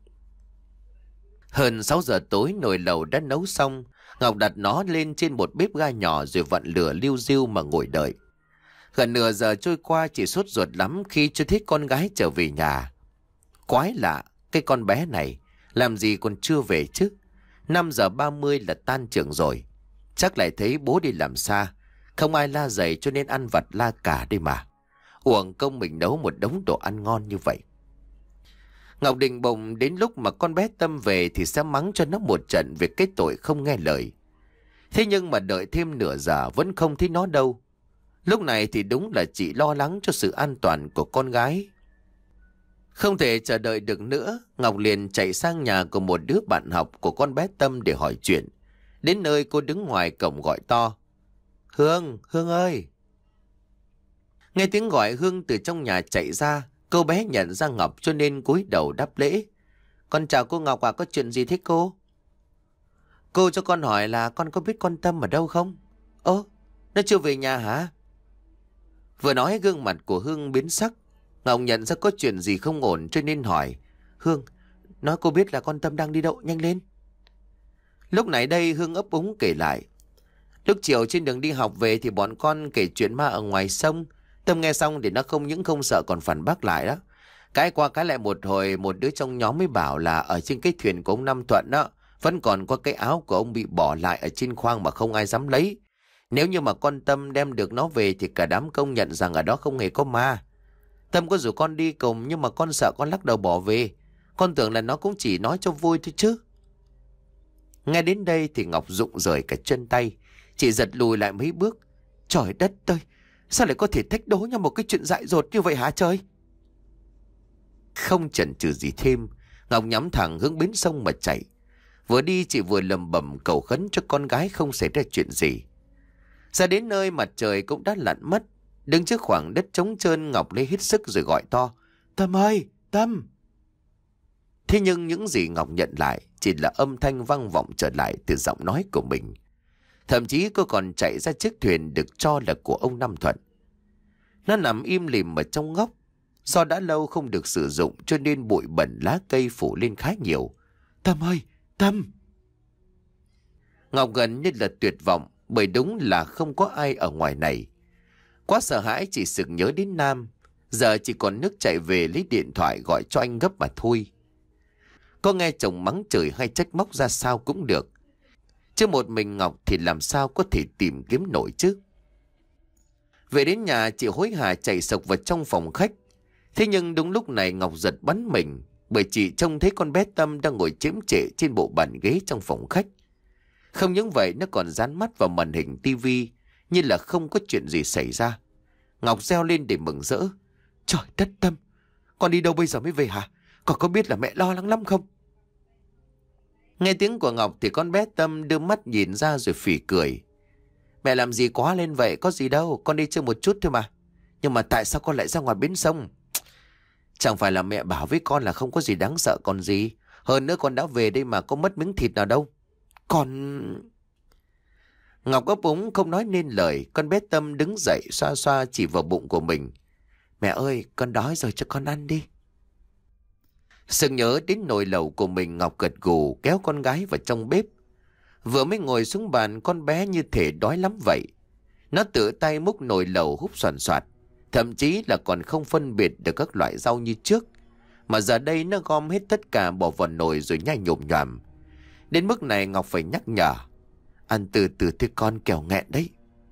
Hơn sáu giờ tối, nồi lẩu đã nấu xong. Ngọc đặt nó lên trên một bếp ga nhỏ rồi vặn lửa liu riu mà ngồi đợi. Gần nửa giờ trôi qua, chỉ sốt ruột lắm khi chưa thấy con gái trở về nhà. Quái lạ, cái con bé này làm gì còn chưa về chứ? Năm giờ ba mươi là tan trường rồi. Chắc lại thấy bố đi làm xa, không ai la giày cho nên ăn vặt la cả đây mà. Uổng công mình nấu một đống đồ ăn ngon như vậy. Ngọc định bụng đến lúc mà con bé Tâm về thì sẽ mắng cho nó một trận về cái tội không nghe lời. Thế nhưng mà đợi thêm nửa giờ vẫn không thấy nó đâu. Lúc này thì đúng là chị lo lắng cho sự an toàn của con gái. Không thể chờ đợi được nữa, Ngọc liền chạy sang nhà của một đứa bạn học của con bé Tâm để hỏi chuyện. Đến nơi cô đứng ngoài cổng gọi to. Hương, Hương ơi! Nghe tiếng gọi, Hương từ trong nhà chạy ra. Cô bé nhận ra Ngọc cho nên cúi đầu đáp lễ. Con chào cô Ngọc à, có chuyện gì thế cô? Cô cho con hỏi là con có biết con Tâm ở đâu không? Ơ, nó chưa về nhà hả? Vừa nói gương mặt của Hương biến sắc. Ngọc nhận ra có chuyện gì không ổn cho nên hỏi. Hương, nói cô biết là con Tâm đang đi đâu, nhanh lên. Lúc nãy đây Hương ấp úng kể lại. Lúc chiều trên đường đi học về thì bọn con kể chuyện ma ở ngoài sông. Tâm nghe xong thì nó không những không sợ còn phản bác lại đó. Cái qua cái lại một hồi, một đứa trong nhóm mới bảo là ở trên cái thuyền của ông Năm Thuận đó vẫn còn có cái áo của ông bị bỏ lại ở trên khoang mà không ai dám lấy. Nếu như mà con Tâm đem được nó về thì cả đám công nhận rằng ở đó không hề có ma. Tâm có rủ con đi cùng nhưng mà con sợ con lắc đầu bỏ về. Con tưởng là nó cũng chỉ nói cho vui thôi chứ. Nghe đến đây thì Ngọc rụng rời cả chân tay. Chị giật lùi lại mấy bước. Trời đất ơi, sao lại có thể thách đố nhau một cái chuyện dại dột như vậy hả trời? Không chần chừ gì thêm, Ngọc nhắm thẳng hướng bến sông mà chạy. Vừa đi chị vừa lầm bầm cầu khấn cho con gái không xảy ra chuyện gì. Ra đến nơi mặt trời cũng đã lặn mất. Đứng trước khoảng đất trống trơn, Ngọc lấy hết sức rồi gọi to. Tâm ơi, Tâm! Thế nhưng những gì Ngọc nhận lại chỉ là âm thanh vang vọng trở lại từ giọng nói của mình. Thậm chí cô còn chạy ra chiếc thuyền được cho là của ông Năm Thuận. Nó nằm im lìm ở trong góc. Do đã lâu không được sử dụng cho nên bụi bẩn lá cây phủ lên khá nhiều. Tâm ơi, Tâm! Ngọc gần như là tuyệt vọng, bởi đúng là không có ai ở ngoài này. Quá sợ hãi chỉ sực nhớ đến Nam, giờ chỉ còn nước chạy về lấy điện thoại gọi cho anh gấp mà thôi. Có nghe chồng mắng chửi hay trách móc ra sao cũng được, chứ một mình Ngọc thì làm sao có thể tìm kiếm nổi chứ. Về đến nhà, chị hối hả chạy sộc vào trong phòng khách. Thế nhưng đúng lúc này Ngọc giật bắn mình, bởi chị trông thấy con bé Tâm đang ngồi chiếm trệ trên bộ bàn ghế trong phòng khách. Không những vậy, nó còn dán mắt vào màn hình tivi như là không có chuyện gì xảy ra. Ngọc reo lên để mừng rỡ. Trời đất Tâm, con đi đâu bây giờ mới về hả? Con có biết là mẹ lo lắng lắm không? Nghe tiếng của Ngọc thì con bé Tâm đưa mắt nhìn ra rồi phì cười. Mẹ làm gì quá lên vậy, có gì đâu, con đi chơi một chút thôi mà. Nhưng mà tại sao con lại ra ngoài bến sông? Chẳng phải là mẹ bảo với con là không có gì đáng sợ còn gì. Hơn nữa con đã về đây mà có mất miếng thịt nào đâu. Con... Ngọc ấp úng không nói nên lời. Con bé Tâm đứng dậy xoa xoa chỉ vào bụng của mình. Mẹ ơi, con đói rồi, cho con ăn đi. Sực nhớ đến nồi lẩu của mình, Ngọc gật gù kéo con gái vào trong bếp. Vừa mới ngồi xuống bàn, con bé như thể đói lắm vậy. Nó tự tay múc nồi lẩu húp xoàn xoạt, thậm chí là còn không phân biệt được các loại rau như trước. Mà giờ đây nó gom hết tất cả bỏ vào nồi rồi nhai nhồm nhoàm. Đến mức này Ngọc phải nhắc nhở. Ăn từ từ thôi con, kẻo nghẹn đấy.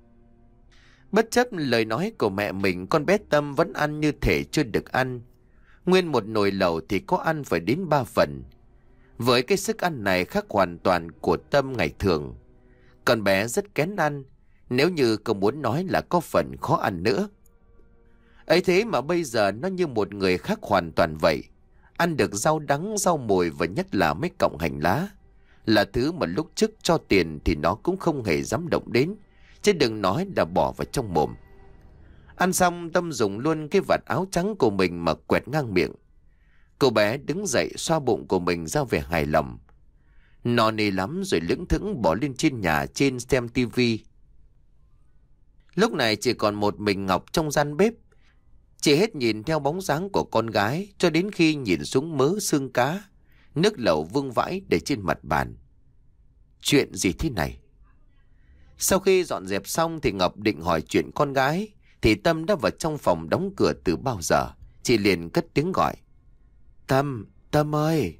Bất chấp lời nói của mẹ mình, con bé Tâm vẫn ăn như thể chưa được ăn. Nguyên một nồi lẩu thì có ăn phải đến ba phần. Với cái sức ăn này khác hoàn toàn của Tâm ngày thường. Con bé rất kén ăn, nếu như không muốn nói là có phần khó ăn nữa. Ấy thế mà bây giờ nó như một người khác hoàn toàn vậy. Ăn được rau đắng, rau mùi và nhất là mấy cọng hành lá. Là thứ mà lúc trước cho tiền thì nó cũng không hề dám động đến, chứ đừng nói là bỏ vào trong mồm. Ăn xong, Tâm dùng luôn cái vạt áo trắng của mình mà quẹt ngang miệng. Cô bé đứng dậy xoa bụng của mình ra vẻ hài lòng. No nê lắm rồi lững thững bỏ lên trên nhà trên xem tivi. Lúc này chỉ còn một mình Ngọc trong gian bếp. Chị hết nhìn theo bóng dáng của con gái cho đến khi nhìn xuống mớ xương cá, nước lẩu vương vãi để trên mặt bàn. Chuyện gì thế này? Sau khi dọn dẹp xong thì Ngọc định hỏi chuyện con gái, thì Tâm đã vào trong phòng đóng cửa từ bao giờ. Chị liền cất tiếng gọi. Tâm, Tâm ơi!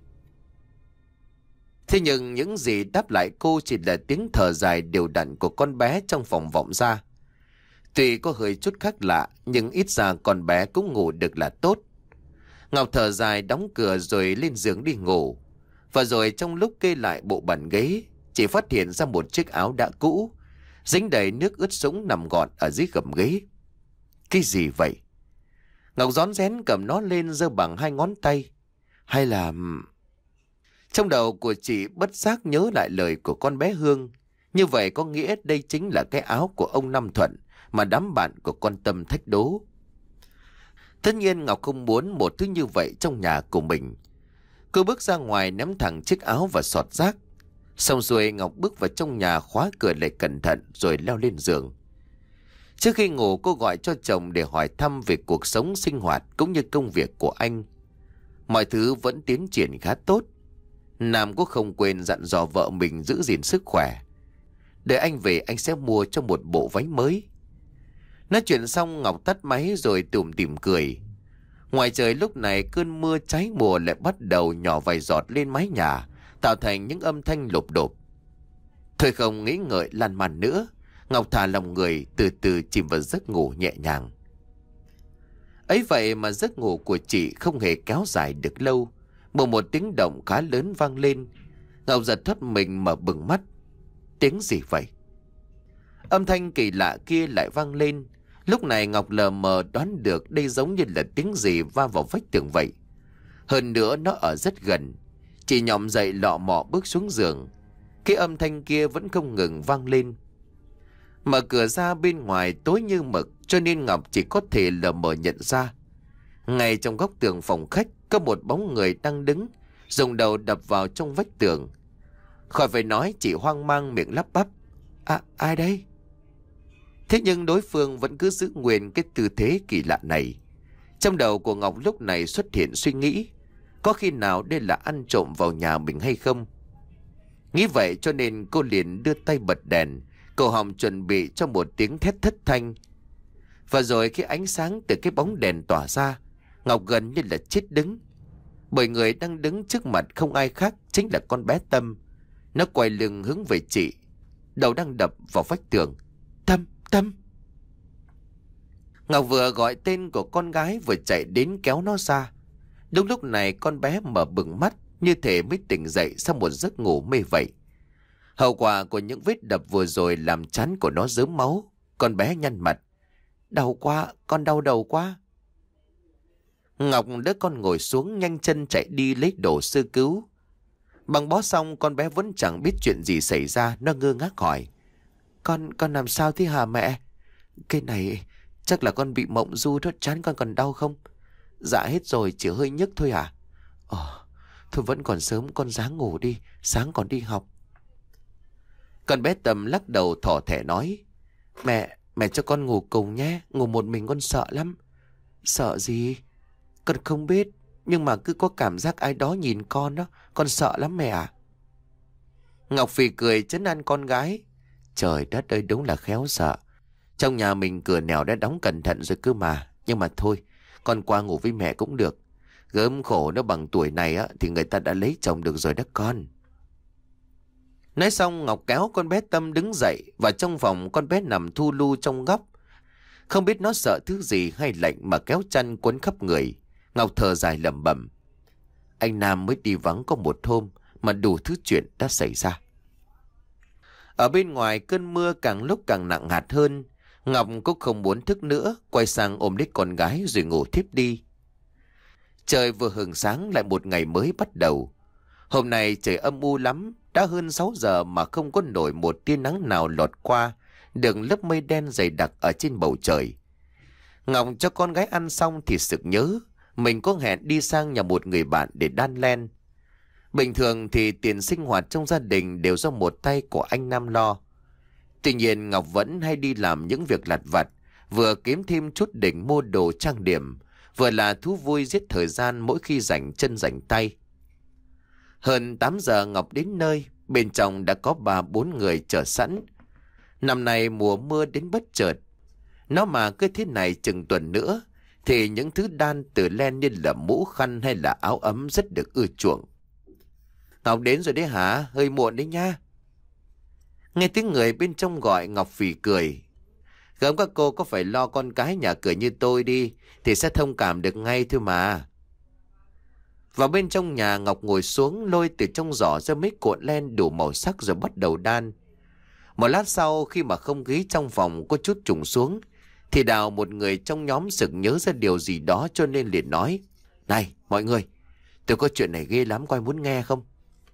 Thế nhưng những gì đáp lại cô chỉ là tiếng thở dài đều đặn của con bé trong phòng vọng ra. Tuy có hơi chút khác lạ, nhưng ít ra con bé cũng ngủ được là tốt. Ngọc thở dài đóng cửa rồi lên giường đi ngủ. Và rồi trong lúc kê lại bộ bàn ghế, chị phát hiện ra một chiếc áo đã cũ, dính đầy nước ướt sũng nằm gọn ở dưới gầm ghế. Cái gì vậy? Ngọc rón rén cầm nó lên giơ bằng hai ngón tay. Hay là... Trong đầu của chị bất giác nhớ lại lời của con bé Hương. Như vậy có nghĩa đây chính là cái áo của ông Năm Thuận mà đám bạn của con Tâm thách đố. Tất nhiên Ngọc không muốn một thứ như vậy trong nhà của mình. Cô bước ra ngoài ném thẳng chiếc áo và xọt rác. Xong rồi Ngọc bước vào trong nhà, khóa cửa lại cẩn thận rồi leo lên giường. Trước khi ngủ, cô gọi cho chồng để hỏi thăm về cuộc sống sinh hoạt cũng như công việc của anh. Mọi thứ vẫn tiến triển khá tốt. Nam cũng không quên dặn dò vợ mình giữ gìn sức khỏe. Đợi anh về anh sẽ mua cho một bộ váy mới. Nói chuyện xong Ngọc tắt máy rồi tủm tỉm cười. Ngoài trời lúc này cơn mưa trái mùa lại bắt đầu nhỏ vài giọt lên mái nhà, tạo thành những âm thanh lộp độp. Thôi không nghĩ ngợi lan man nữa, Ngọc thả lòng người từ từ chìm vào giấc ngủ nhẹ nhàng. Ấy vậy mà giấc ngủ của chị không hề kéo dài được lâu. Một một tiếng động khá lớn vang lên. Ngọc giật thoát mình mở bừng mắt. Tiếng gì vậy? Âm thanh kỳ lạ kia lại vang lên. Lúc này Ngọc lờ mờ đoán được đây giống như là tiếng gì va vào vách tường vậy. Hơn nữa nó ở rất gần. Chị nhòm dậy lọ mọ bước xuống giường. Cái âm thanh kia vẫn không ngừng vang lên. Mở cửa ra bên ngoài tối như mực, cho nên Ngọc chỉ có thể lờ mờ nhận ra. Ngay trong góc tường phòng khách có một bóng người đang đứng, dùng đầu đập vào trong vách tường. Khỏi phải nói, chị hoang mang miệng lắp bắp. À, ai đây? Thế nhưng đối phương vẫn cứ giữ nguyên cái tư thế kỳ lạ này. Trong đầu của Ngọc lúc này xuất hiện suy nghĩ, có khi nào đây là ăn trộm vào nhà mình hay không? Nghĩ vậy cho nên cô liền đưa tay bật đèn, cổ họng chuẩn bị cho một tiếng thét thất thanh. Và rồi khi ánh sáng từ cái bóng đèn tỏa ra, Ngọc gần như là chết đứng. Bởi người đang đứng trước mặt không ai khác chính là con bé Tâm. Nó quay lưng hướng về chị, đầu đang đập vào vách tường. Tâm, Tâm. Ngọc vừa gọi tên của con gái vừa chạy đến kéo nó ra. Đúng lúc này con bé mở bừng mắt, như thể mới tỉnh dậy sau một giấc ngủ mê vậy. Hậu quả của những vết đập vừa rồi làm trán của nó rớm máu. Con bé nhăn mặt. Đau quá, con đau đầu quá. Ngọc đỡ con ngồi xuống, nhanh chân chạy đi lấy đồ sơ cứu. Bằng bó xong, con bé vẫn chẳng biết chuyện gì xảy ra. Nó ngơ ngác hỏi. Con, con làm sao thế hả mẹ? Cái này chắc là con bị mộng du đó, trán con còn đau không? Dạ hết rồi, chỉ hơi nhức thôi à? Ồ, thôi vẫn còn sớm, con ráng ngủ đi, sáng còn đi học. Con bé Tâm lắc đầu thỏ thẻ nói. Mẹ, mẹ cho con ngủ cùng nhé, ngủ một mình con sợ lắm. Sợ gì? Con không biết, nhưng mà cứ có cảm giác ai đó nhìn con đó, con sợ lắm mẹ ạ. Ngọc phì cười trấn an con gái. Trời đất ơi, đúng là khéo sợ. Trong nhà mình cửa nẻo đã đóng cẩn thận rồi cơ mà. Nhưng mà thôi, con qua ngủ với mẹ cũng được. Gớm khổ nó bằng tuổi này á thì người ta đã lấy chồng được rồi đó con. Nói xong Ngọc kéo con bé Tâm đứng dậy. Và trong phòng con bé nằm thu lu trong góc. Không biết nó sợ thứ gì hay lạnh mà kéo chăn quấn khắp người. Ngọc thở dài lẩm bẩm. Anh Nam mới đi vắng có một hôm mà đủ thứ chuyện đã xảy ra. Ở bên ngoài cơn mưa càng lúc càng nặng hạt hơn. Ngọc cũng không muốn thức nữa, quay sang ôm lấy con gái rồi ngủ thiếp đi. Trời vừa hừng sáng lại một ngày mới bắt đầu. Hôm nay trời âm u lắm, đã hơn sáu giờ mà không có nổi một tia nắng nào lọt qua đường lớp mây đen dày đặc ở trên bầu trời. Ngọc cho con gái ăn xong thì sực nhớ mình có hẹn đi sang nhà một người bạn để đan len. Bình thường thì tiền sinh hoạt trong gia đình đều do một tay của anh Nam lo. Tuy nhiên Ngọc vẫn hay đi làm những việc lặt vặt, vừa kiếm thêm chút đỉnh mua đồ trang điểm, vừa là thú vui giết thời gian mỗi khi rảnh chân rảnh tay. Hơn tám giờ Ngọc đến nơi, bên trong đã có ba bốn người chờ sẵn. Năm nay mùa mưa đến bất chợt. Nó mà cứ thế này chừng tuần nữa, thì những thứ đan từ len như là mũ khăn hay là áo ấm rất được ưa chuộng. Ngọc đến rồi đấy hả? Hơi muộn đấy nha. Nghe tiếng người bên trong gọi, Ngọc phì cười. Gớm các cô có phải lo con cái nhà cửa như tôi đi thì sẽ thông cảm được ngay thôi mà. Vào bên trong nhà, Ngọc ngồi xuống lôi từ trong giỏ ra mấy cuộn len đủ màu sắc rồi bắt đầu đan. Một lát sau, khi mà không khí trong phòng có chút trùng xuống thì Đào, một người trong nhóm, sực nhớ ra điều gì đó cho nên liền nói. Này mọi người, tôi có chuyện này ghê lắm, coi muốn nghe không?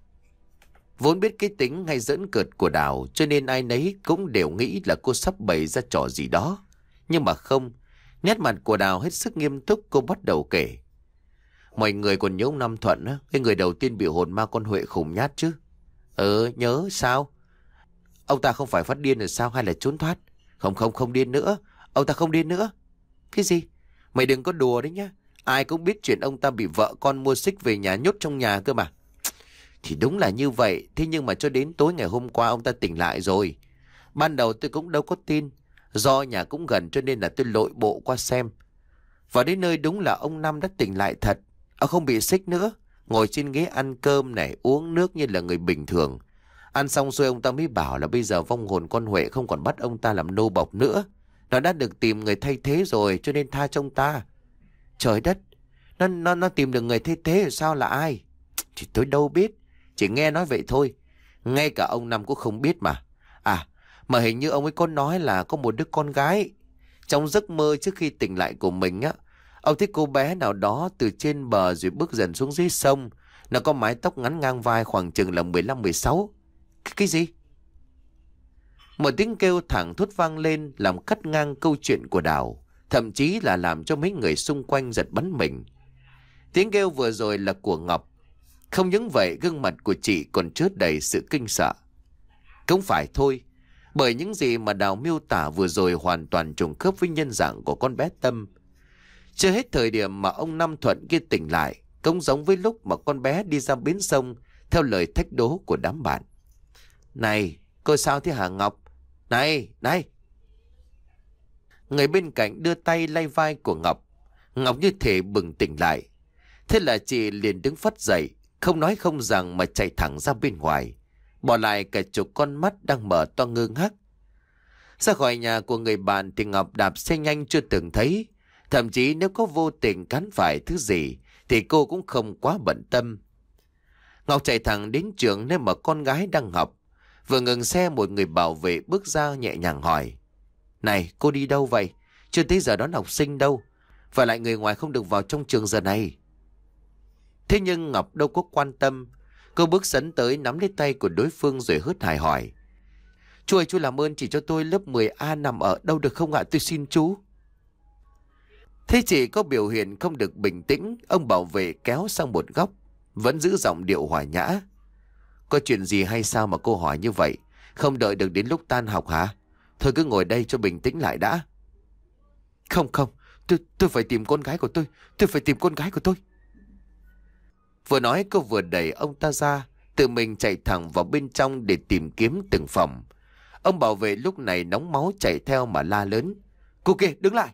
Vốn biết cái tính hay giỡn cợt của Đào cho nên ai nấy cũng đều nghĩ là cô sắp bày ra trò gì đó. Nhưng mà không, nét mặt của Đào hết sức nghiêm túc. Cô bắt đầu kể. Mọi người còn nhớ ông Năm Thuận á, cái người đầu tiên bị hồn ma con Huệ khủng nhát chứ? Ừ, nhớ. Sao? Ông ta không phải phát điên rồi sao, hay là trốn thoát? Không không không điên nữa. Ông ta không điên nữa. Cái gì? Mày đừng có đùa đấy nhá. Ai cũng biết chuyện ông ta bị vợ con mua xích về nhà nhốt trong nhà cơ mà. Thì đúng là như vậy. Thế nhưng mà cho đến tối ngày hôm qua ông ta tỉnh lại rồi. Ban đầu tôi cũng đâu có tin. Do nhà cũng gần cho nên là tôi lội bộ qua xem. Và đến nơi đúng là ông Năm đã tỉnh lại thật. Ông không bị xích nữa. Ngồi trên ghế ăn cơm này, uống nước như là người bình thường. Ăn xong xuôi ông ta mới bảo là bây giờ vong hồn con Huệ không còn bắt ông ta làm nô bộc nữa. Nó đã được tìm người thay thế rồi cho nên tha cho ông ta. Trời đất, nó, nó, nó tìm được người thay thế rồi sao, là ai? Thì tôi đâu biết, chỉ nghe nói vậy thôi. Ngay cả ông Năm cũng không biết mà. À, mà hình như ông ấy có nói là có một đứa con gái. Trong giấc mơ trước khi tỉnh lại của mình á, ông thấy cô bé nào đó từ trên bờ rồi bước dần xuống dưới sông. Nó có mái tóc ngắn ngang vai, khoảng chừng là mười lăm mười sáu. Cái gì? Một tiếng kêu thẳng thốt vang lên làm cắt ngang câu chuyện của Đào, thậm chí là làm cho mấy người xung quanh giật bắn mình. Tiếng kêu vừa rồi là của Ngọc. Không những vậy, gương mặt của chị còn chứa đầy sự kinh sợ. Cũng phải thôi, bởi những gì mà Đào miêu tả vừa rồi hoàn toàn trùng khớp với nhân dạng của con bé Tâm. Chưa hết thời điểm mà ông Năm Thuận kia tỉnh lại, cũng giống với lúc mà con bé đi ra bến sông theo lời thách đố của đám bạn. Này, cô sao thế hả Ngọc? Này, này. Người bên cạnh đưa tay lay vai của Ngọc. Ngọc như thể bừng tỉnh lại. Thế là chị liền đứng phắt dậy, không nói không rằng mà chạy thẳng ra bên ngoài, bỏ lại cả chục con mắt đang mở to ngơ ngác. Ra khỏi nhà của người bạn thì Ngọc đạp xe nhanh chưa từng thấy. Thậm chí nếu có vô tình cán phải thứ gì thì cô cũng không quá bận tâm. Ngọc chạy thẳng đến trường nơi mà con gái đang học. Vừa ngừng xe, một người bảo vệ bước ra nhẹ nhàng hỏi: Này, cô đi đâu vậy? Chưa tới giờ đón học sinh đâu. Và lại người ngoài không được vào trong trường giờ này. Thế nhưng Ngọc đâu có quan tâm. Cô bước sấn tới nắm lấy tay của đối phương rồi hớt hải hỏi: Chú ơi, chú làm ơn chỉ cho tôi lớp mười A nằm ở đâu được không ạ? Tôi xin chú. Thế chị có biểu hiện không được bình tĩnh. Ông bảo vệ kéo sang một góc, vẫn giữ giọng điệu hòa nhã: Có chuyện gì hay sao mà cô hỏi như vậy? Không đợi được đến lúc tan học hả? Thôi cứ ngồi đây cho bình tĩnh lại đã. Không không, tôi, tôi phải tìm con gái của tôi. Tôi phải tìm con gái của tôi. Vừa nói cô vừa đẩy ông ta ra, tự mình chạy thẳng vào bên trong để tìm kiếm từng phòng. Ông bảo vệ lúc này nóng máu chạy theo mà la lớn: Cô kia, đứng lại!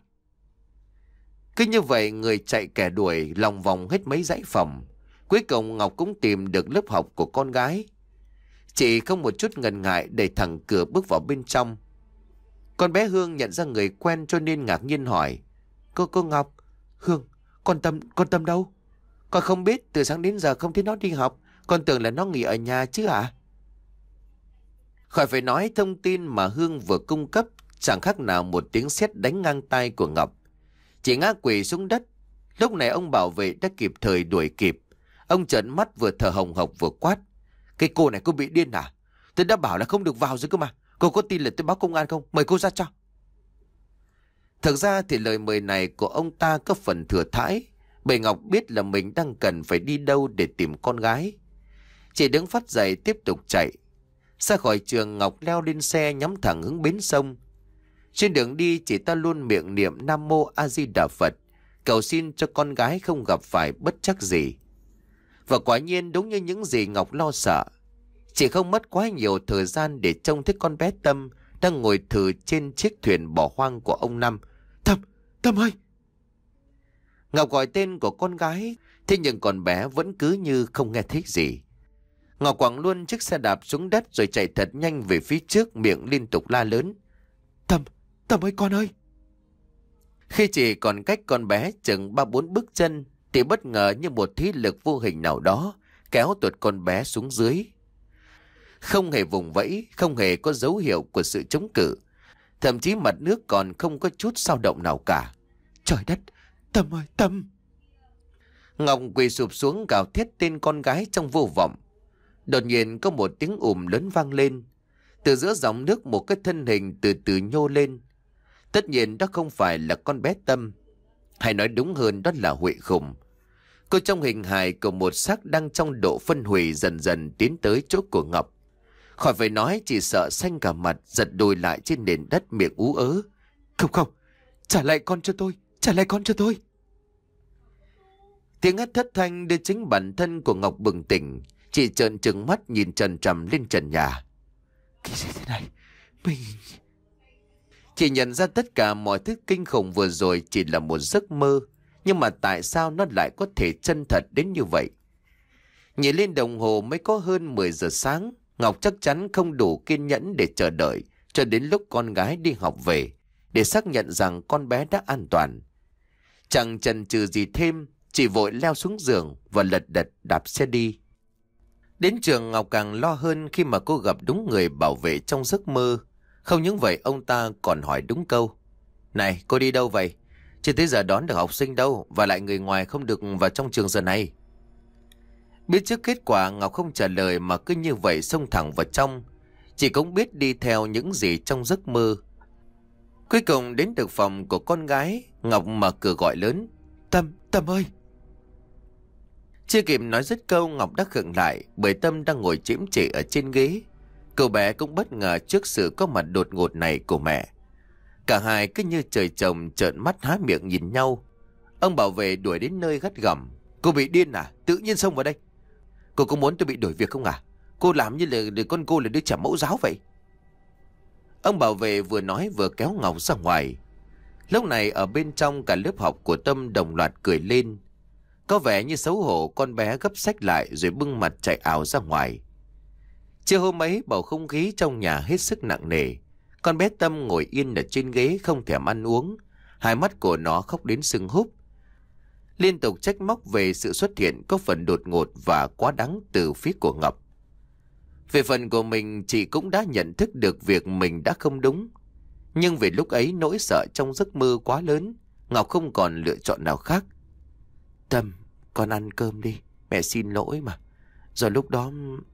Cứ như vậy người chạy kẻ đuổi lòng vòng hết mấy dãy phòng. Cuối cùng Ngọc cũng tìm được lớp học của con gái. Chị không một chút ngần ngại đẩy thẳng cửa bước vào bên trong. Con bé Hương nhận ra người quen cho nên ngạc nhiên hỏi: Cô cô Ngọc, Hương, con Tâm, con Tâm đâu? Con không biết, từ sáng đến giờ không thấy nó đi học. Con tưởng là nó nghỉ ở nhà chứ ạ. À? Khỏi phải nói, thông tin mà Hương vừa cung cấp chẳng khác nào một tiếng sét đánh ngang tai của Ngọc. Chị ngã quỵ xuống đất. Lúc này ông bảo vệ đã kịp thời đuổi kịp. Ông trợn mắt vừa thở hồng hộc vừa quát: Cái cô này cô bị điên à? Tôi đã bảo là không được vào rồi cơ mà. Cô có tin là tôi báo công an không? Mời cô ra cho. Thực ra thì lời mời này của ông ta có phần thừa thãi, bởi Ngọc biết là mình đang cần phải đi đâu để tìm con gái. Chị đứng phắt dậy tiếp tục chạy. Ra khỏi trường, Ngọc leo lên xe nhắm thẳng hướng bến sông. Trên đường đi, chị ta luôn miệng niệm Nam Mô A Di Đà Phật, cầu xin cho con gái không gặp phải bất trắc gì. Và quả nhiên đúng như những gì Ngọc lo sợ. Chị không mất quá nhiều thời gian để trông thấy con bé Tâm đang ngồi thử trên chiếc thuyền bỏ hoang của ông Năm. Tâm, Tâm ơi! Ngọc gọi tên của con gái, thế nhưng con bé vẫn cứ như không nghe thấy gì. Ngọc quẳng luôn chiếc xe đạp xuống đất rồi chạy thật nhanh về phía trước, miệng liên tục la lớn: Tâm, Tâm ơi, con ơi! Khi chỉ còn cách con bé chừng ba bốn bước chân thì bất ngờ như một thế lực vô hình nào đó kéo tuột con bé xuống dưới. Không hề vùng vẫy, không hề có dấu hiệu của sự chống cự. Thậm chí mặt nước còn không có chút dao động nào cả. Trời đất! Tâm ơi, Tâm! Ngọc quỳ sụp xuống gào thét tên con gái trong vô vọng. Đột nhiên có một tiếng ùm lớn vang lên. Từ giữa dòng nước một cái thân hình từ từ nhô lên. Tất nhiên đó không phải là con bé Tâm. Hay nói đúng hơn đó là Huệ Khùng. Cô trong hình hài của một xác đang trong độ phân hủy dần dần tiến tới chỗ của Ngọc. Khỏi phải nói, chỉ sợ xanh cả mặt, giật đùi lại trên nền đất, miệng ú ớ: Không không, trả lại con cho tôi, trả lại con cho tôi. Tiếng hét thất thanh đưa chính bản thân của Ngọc bừng tỉnh. Chị trợn trừng mắt nhìn trần trầm lên trần nhà. Cái gì thế này? Mình... Chị nhận ra tất cả mọi thứ kinh khủng vừa rồi chỉ là một giấc mơ. Nhưng mà tại sao nó lại có thể chân thật đến như vậy? Nhìn lên đồng hồ mới có hơn mười giờ sáng. Ngọc chắc chắn không đủ kiên nhẫn để chờ đợi cho đến lúc con gái đi học về, để xác nhận rằng con bé đã an toàn. Chẳng chần chừ gì thêm, chỉ vội leo xuống giường và lật đật đạp xe đi. Đến trường, Ngọc càng lo hơn khi mà cô gặp đúng người bảo vệ trong giấc mơ. Không những vậy, ông ta còn hỏi đúng câu: Này, cô đi đâu vậy? Chưa tới giờ đón được học sinh đâu, và lại người ngoài không được vào trong trường giờ này. Biết trước kết quả, Ngọc không trả lời mà cứ như vậy xông thẳng vào trong. Chị cũng biết đi theo những gì trong giấc mơ. Cuối cùng đến được phòng của con gái, Ngọc mở cửa gọi lớn: Tâm, Tâm ơi! Chưa kịp nói dứt câu, Ngọc đã khựng lại, bởi Tâm đang ngồi chễm chệ ở trên ghế. Cậu bé cũng bất ngờ trước sự có mặt đột ngột này của mẹ. Cả hai cứ như trời trồng, trợn mắt há miệng nhìn nhau. Ông bảo vệ đuổi đến nơi gắt gỏng: Cô bị điên à? Tự nhiên xông vào đây. Cô có muốn tôi bị đuổi việc không à? Cô làm như là, là con cô là đứa trẻ mẫu giáo vậy. Ông bảo vệ vừa nói vừa kéo Ngọc ra ngoài. Lúc này ở bên trong cả lớp học của Tâm đồng loạt cười lên. Có vẻ như xấu hổ, con bé gấp sách lại rồi bưng mặt chạy ảo ra ngoài. Trưa hôm ấy bầu không khí trong nhà hết sức nặng nề. Con bé Tâm ngồi yên ở trên ghế không thèm ăn uống. Hai mắt của nó khóc đến sưng húp. Liên tục trách móc về sự xuất hiện có phần đột ngột và quá đáng từ phía của Ngọc. Về phần của mình, chị cũng đã nhận thức được việc mình đã không đúng. Nhưng vì lúc ấy nỗi sợ trong giấc mơ quá lớn, Ngọc không còn lựa chọn nào khác. Tâm, con ăn cơm đi, mẹ xin lỗi mà. Rồi lúc đó...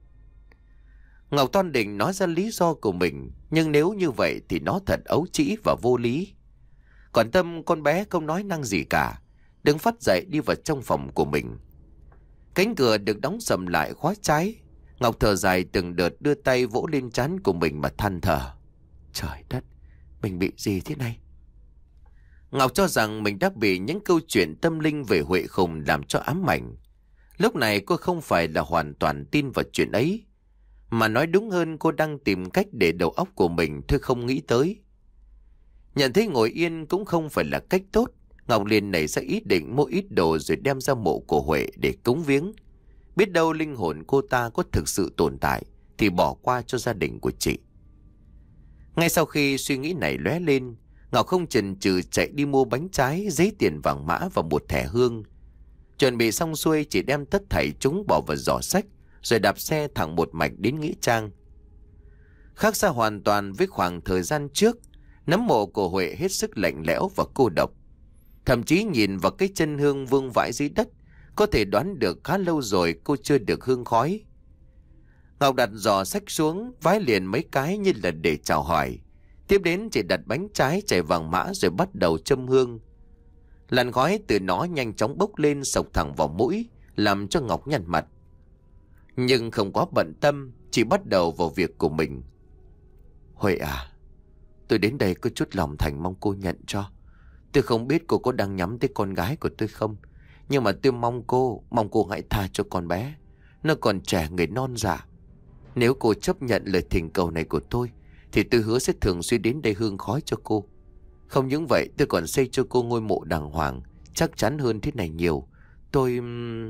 Ngọc toan định nói ra lý do của mình, nhưng nếu như vậy thì nó thật ấu trĩ và vô lý. Còn Tâm, con bé không nói năng gì cả, đứng phắt dậy đi vào trong phòng của mình. Cánh cửa được đóng sầm lại khóa trái. Ngọc thở dài từng đợt, đưa tay vỗ lên trán của mình mà than thở. Trời đất, mình bị gì thế này? Ngọc cho rằng mình đã bị những câu chuyện tâm linh về Huệ Khùng làm cho ám ảnh. Lúc này cô không phải là hoàn toàn tin vào chuyện ấy, mà nói đúng hơn cô đang tìm cách để đầu óc của mình thôi không nghĩ tới. Nhận thấy ngồi yên cũng không phải là cách tốt, Ngọc liền nảy ra ý định mua ít đồ rồi đem ra mộ của Huệ để cúng viếng. Biết đâu linh hồn cô ta có thực sự tồn tại thì bỏ qua cho gia đình của chị. Ngay sau khi suy nghĩ này lóe lên, Ngọc không chần chừ chạy đi mua bánh trái, giấy tiền vàng mã và một thẻ hương. Chuẩn bị xong xuôi, chị đem tất thảy chúng bỏ vào giỏ xách rồi đạp xe thẳng một mạch đến nghĩa trang. Khác xa hoàn toàn với khoảng thời gian trước, nấm mộ của Huệ hết sức lạnh lẽo và cô độc. Thậm chí nhìn vào cái chân hương vương vãi dưới đất, có thể đoán được khá lâu rồi cô chưa được hương khói. Ngọc đặt giỏ xách xuống, vái liền mấy cái như là để chào hỏi. Tiếp đến chị đặt bánh trái chảy vàng mã rồi bắt đầu châm hương. Làn khói từ nó nhanh chóng bốc lên xộc thẳng vào mũi, làm cho Ngọc nhăn mặt. Nhưng không quá bận tâm, chị bắt đầu vào việc của mình. Huệ à, tôi đến đây có chút lòng thành mong cô nhận cho. Tôi không biết cô có đang nhắm tới con gái của tôi không, nhưng mà tôi mong cô, mong cô hãy tha cho con bé. Nó còn trẻ người non dạ. Nếu cô chấp nhận lời thỉnh cầu này của tôi, thì tôi hứa sẽ thường xuyên đến đây hương khói cho cô. Không những vậy, tôi còn xây cho cô ngôi mộ đàng hoàng, chắc chắn hơn thế này nhiều. Tôi...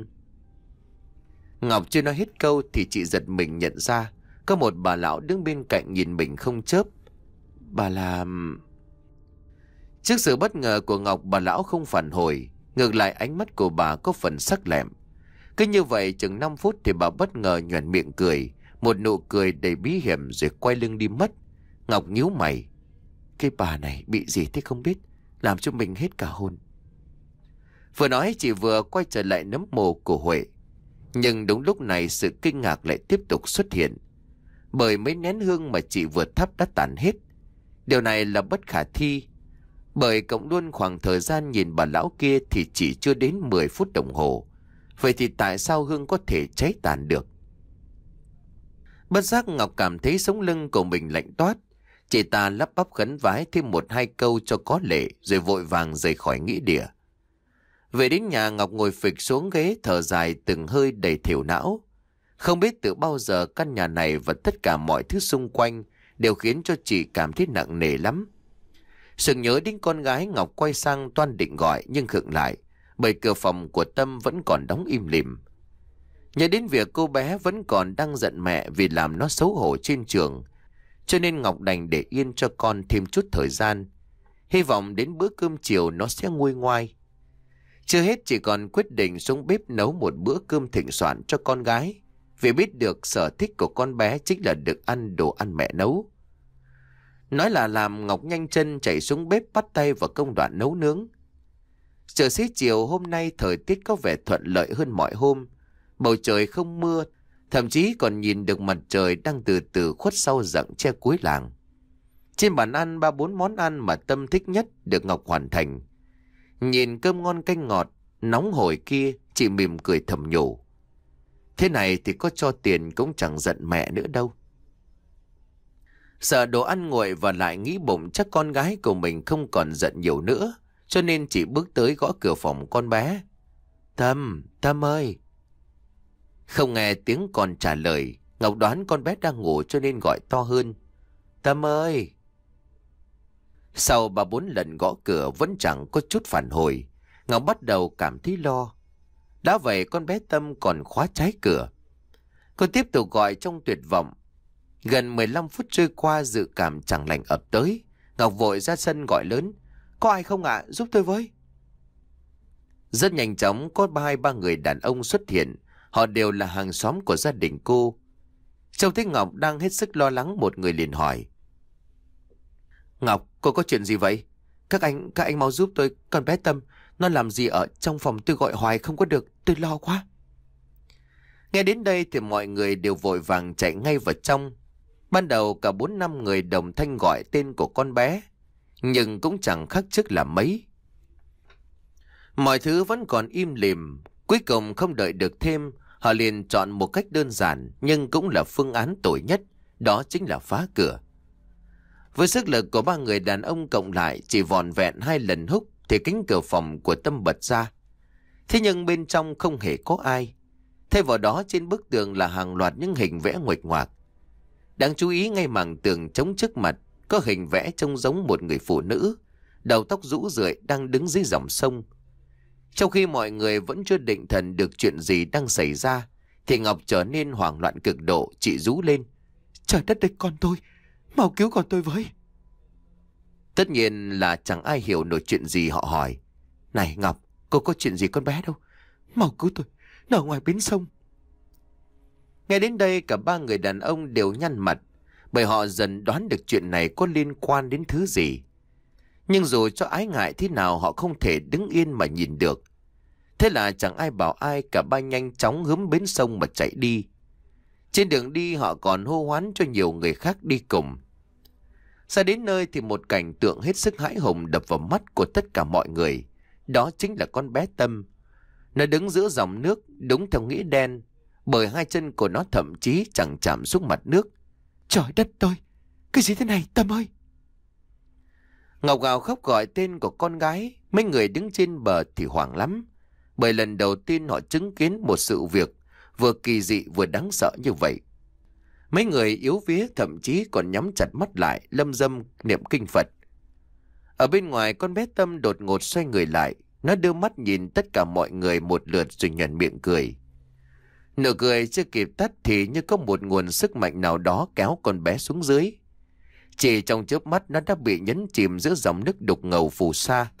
Ngọc chưa nói hết câu thì chị giật mình nhận ra có một bà lão đứng bên cạnh nhìn mình không chớp. Bà là... Trước sự bất ngờ của Ngọc, bà lão không phản hồi. Ngược lại ánh mắt của bà có phần sắc lẹm. Cứ như vậy chừng năm phút thì bà bất ngờ nhoẻn miệng cười, một nụ cười đầy bí hiểm rồi quay lưng đi mất. Ngọc nhíu mày. Cái bà này bị gì thế không biết, làm cho mình hết cả hồn. Vừa nói chị vừa quay trở lại nấm mồ của Huệ. Nhưng đúng lúc này sự kinh ngạc lại tiếp tục xuất hiện. Bởi mấy nén hương mà chị vừa thắp đã tàn hết. Điều này là bất khả thi. Bởi cộng luôn khoảng thời gian nhìn bà lão kia thì chỉ chưa đến mười phút đồng hồ. Vậy thì tại sao hương có thể cháy tàn được? Bất giác Ngọc cảm thấy sống lưng của mình lạnh toát. Chị ta lắp bắp khấn vái thêm một hai câu cho có lệ rồi vội vàng rời khỏi nghĩa địa. Về đến nhà, Ngọc ngồi phịch xuống ghế thở dài từng hơi đầy thiểu não. Không biết từ bao giờ căn nhà này và tất cả mọi thứ xung quanh đều khiến cho chị cảm thấy nặng nề lắm. Sực nhớ đến con gái, Ngọc quay sang toan định gọi nhưng khựng lại, bởi cửa phòng của Tâm vẫn còn đóng im lìm. Nhớ đến việc cô bé vẫn còn đang giận mẹ vì làm nó xấu hổ trên trường, cho nên Ngọc đành để yên cho con thêm chút thời gian, hy vọng đến bữa cơm chiều nó sẽ nguôi ngoai. Chưa hết, chị còn quyết định xuống bếp nấu một bữa cơm thịnh soạn cho con gái, vì biết được sở thích của con bé chính là được ăn đồ ăn mẹ nấu. Nói là làm, Ngọc nhanh chân chạy xuống bếp bắt tay vào công đoạn nấu nướng. Trời xế chiều hôm nay thời tiết có vẻ thuận lợi hơn mọi hôm. Bầu trời không mưa, thậm chí còn nhìn được mặt trời đang từ từ khuất sau rặng tre cuối làng. Trên bàn ăn, ba bốn món ăn mà Tâm thích nhất được Ngọc hoàn thành. Nhìn cơm ngon canh ngọt, nóng hổi kia, chị mỉm cười thầm nhủ. Thế này thì có cho tiền cũng chẳng giận mẹ nữa đâu. Sợ đồ ăn nguội và lại nghĩ bụng chắc con gái của mình không còn giận nhiều nữa, cho nên chị bước tới gõ cửa phòng con bé. Tâm, Tâm ơi! Không nghe tiếng con trả lời, Ngọc đoán con bé đang ngủ cho nên gọi to hơn. Tâm ơi! Sau ba bốn lần gõ cửa vẫn chẳng có chút phản hồi, Ngọc bắt đầu cảm thấy lo. Đã vậy con bé Tâm còn khóa trái cửa. Cô tiếp tục gọi trong tuyệt vọng. Gần mười lăm phút trôi qua, dự cảm chẳng lành ập tới. Ngọc vội ra sân gọi lớn. Có ai không ạ? Giúp tôi với. Rất nhanh chóng có ba hai ba người đàn ông xuất hiện. Họ đều là hàng xóm của gia đình cô. Trông thấy Ngọc đang hết sức lo lắng, một người liền hỏi. Ngọc, cô có chuyện gì vậy? Các anh, các anh mau giúp tôi, con bé Tâm, nó làm gì ở trong phòng tôi gọi hoài không có được, tôi lo quá. Nghe đến đây thì mọi người đều vội vàng chạy ngay vào trong. Ban đầu cả bốn năm người đồng thanh gọi tên của con bé, nhưng cũng chẳng khác trước là mấy. Mọi thứ vẫn còn im lìm. Cuối cùng không đợi được thêm, họ liền chọn một cách đơn giản nhưng cũng là phương án tồi nhất, đó chính là phá cửa. Với sức lực của ba người đàn ông cộng lại, chỉ vòn vẹn hai lần húc thì cánh cửa phòng của Tâm bật ra. Thế nhưng bên trong không hề có ai. Thay vào đó trên bức tường là hàng loạt những hình vẽ nguệch ngoạc. Đáng chú ý, ngay mảng tường trống trước mặt có hình vẽ trông giống một người phụ nữ, đầu tóc rũ rượi đang đứng dưới dòng sông. Trong khi mọi người vẫn chưa định thần được chuyện gì đang xảy ra, thì Ngọc trở nên hoảng loạn cực độ, chị rú lên. Trời đất ơi, con tôi! Mau cứu con tôi với! Tất nhiên là chẳng ai hiểu nổi chuyện gì, họ hỏi. Này Ngọc, cô có chuyện gì con bé đâu? Mau cứu tôi, nó ở ngoài bến sông. Nghe đến đây cả ba người đàn ông đều nhăn mặt, bởi họ dần đoán được chuyện này có liên quan đến thứ gì. Nhưng dù cho ái ngại thế nào họ không thể đứng yên mà nhìn được. Thế là chẳng ai bảo ai, cả ba nhanh chóng hướng bến sông mà chạy đi. Trên đường đi họ còn hô hoán cho nhiều người khác đi cùng. Ra đến nơi thì một cảnh tượng hết sức hãi hùng đập vào mắt của tất cả mọi người. Đó chính là con bé Tâm. Nó đứng giữa dòng nước đúng theo nghĩa đen, bởi hai chân của nó thậm chí chẳng chạm xuống mặt nước. Trời đất ơi! Cái gì thế này Tâm ơi? Ngọc gào khóc gọi tên của con gái. Mấy người đứng trên bờ thì hoảng lắm, bởi lần đầu tiên họ chứng kiến một sự việc vừa kỳ dị vừa đáng sợ như vậy. Mấy người yếu vía thậm chí còn nhắm chặt mắt lại, lâm dâm niệm kinh Phật. Ở bên ngoài, con bé Tâm đột ngột xoay người lại. Nó đưa mắt nhìn tất cả mọi người một lượt rồi nhoẻn miệng cười. Nụ cười chưa kịp tắt thì như có một nguồn sức mạnh nào đó kéo con bé xuống dưới. Chỉ trong chớp mắt nó đã bị nhấn chìm giữa dòng nước đục ngầu phù sa.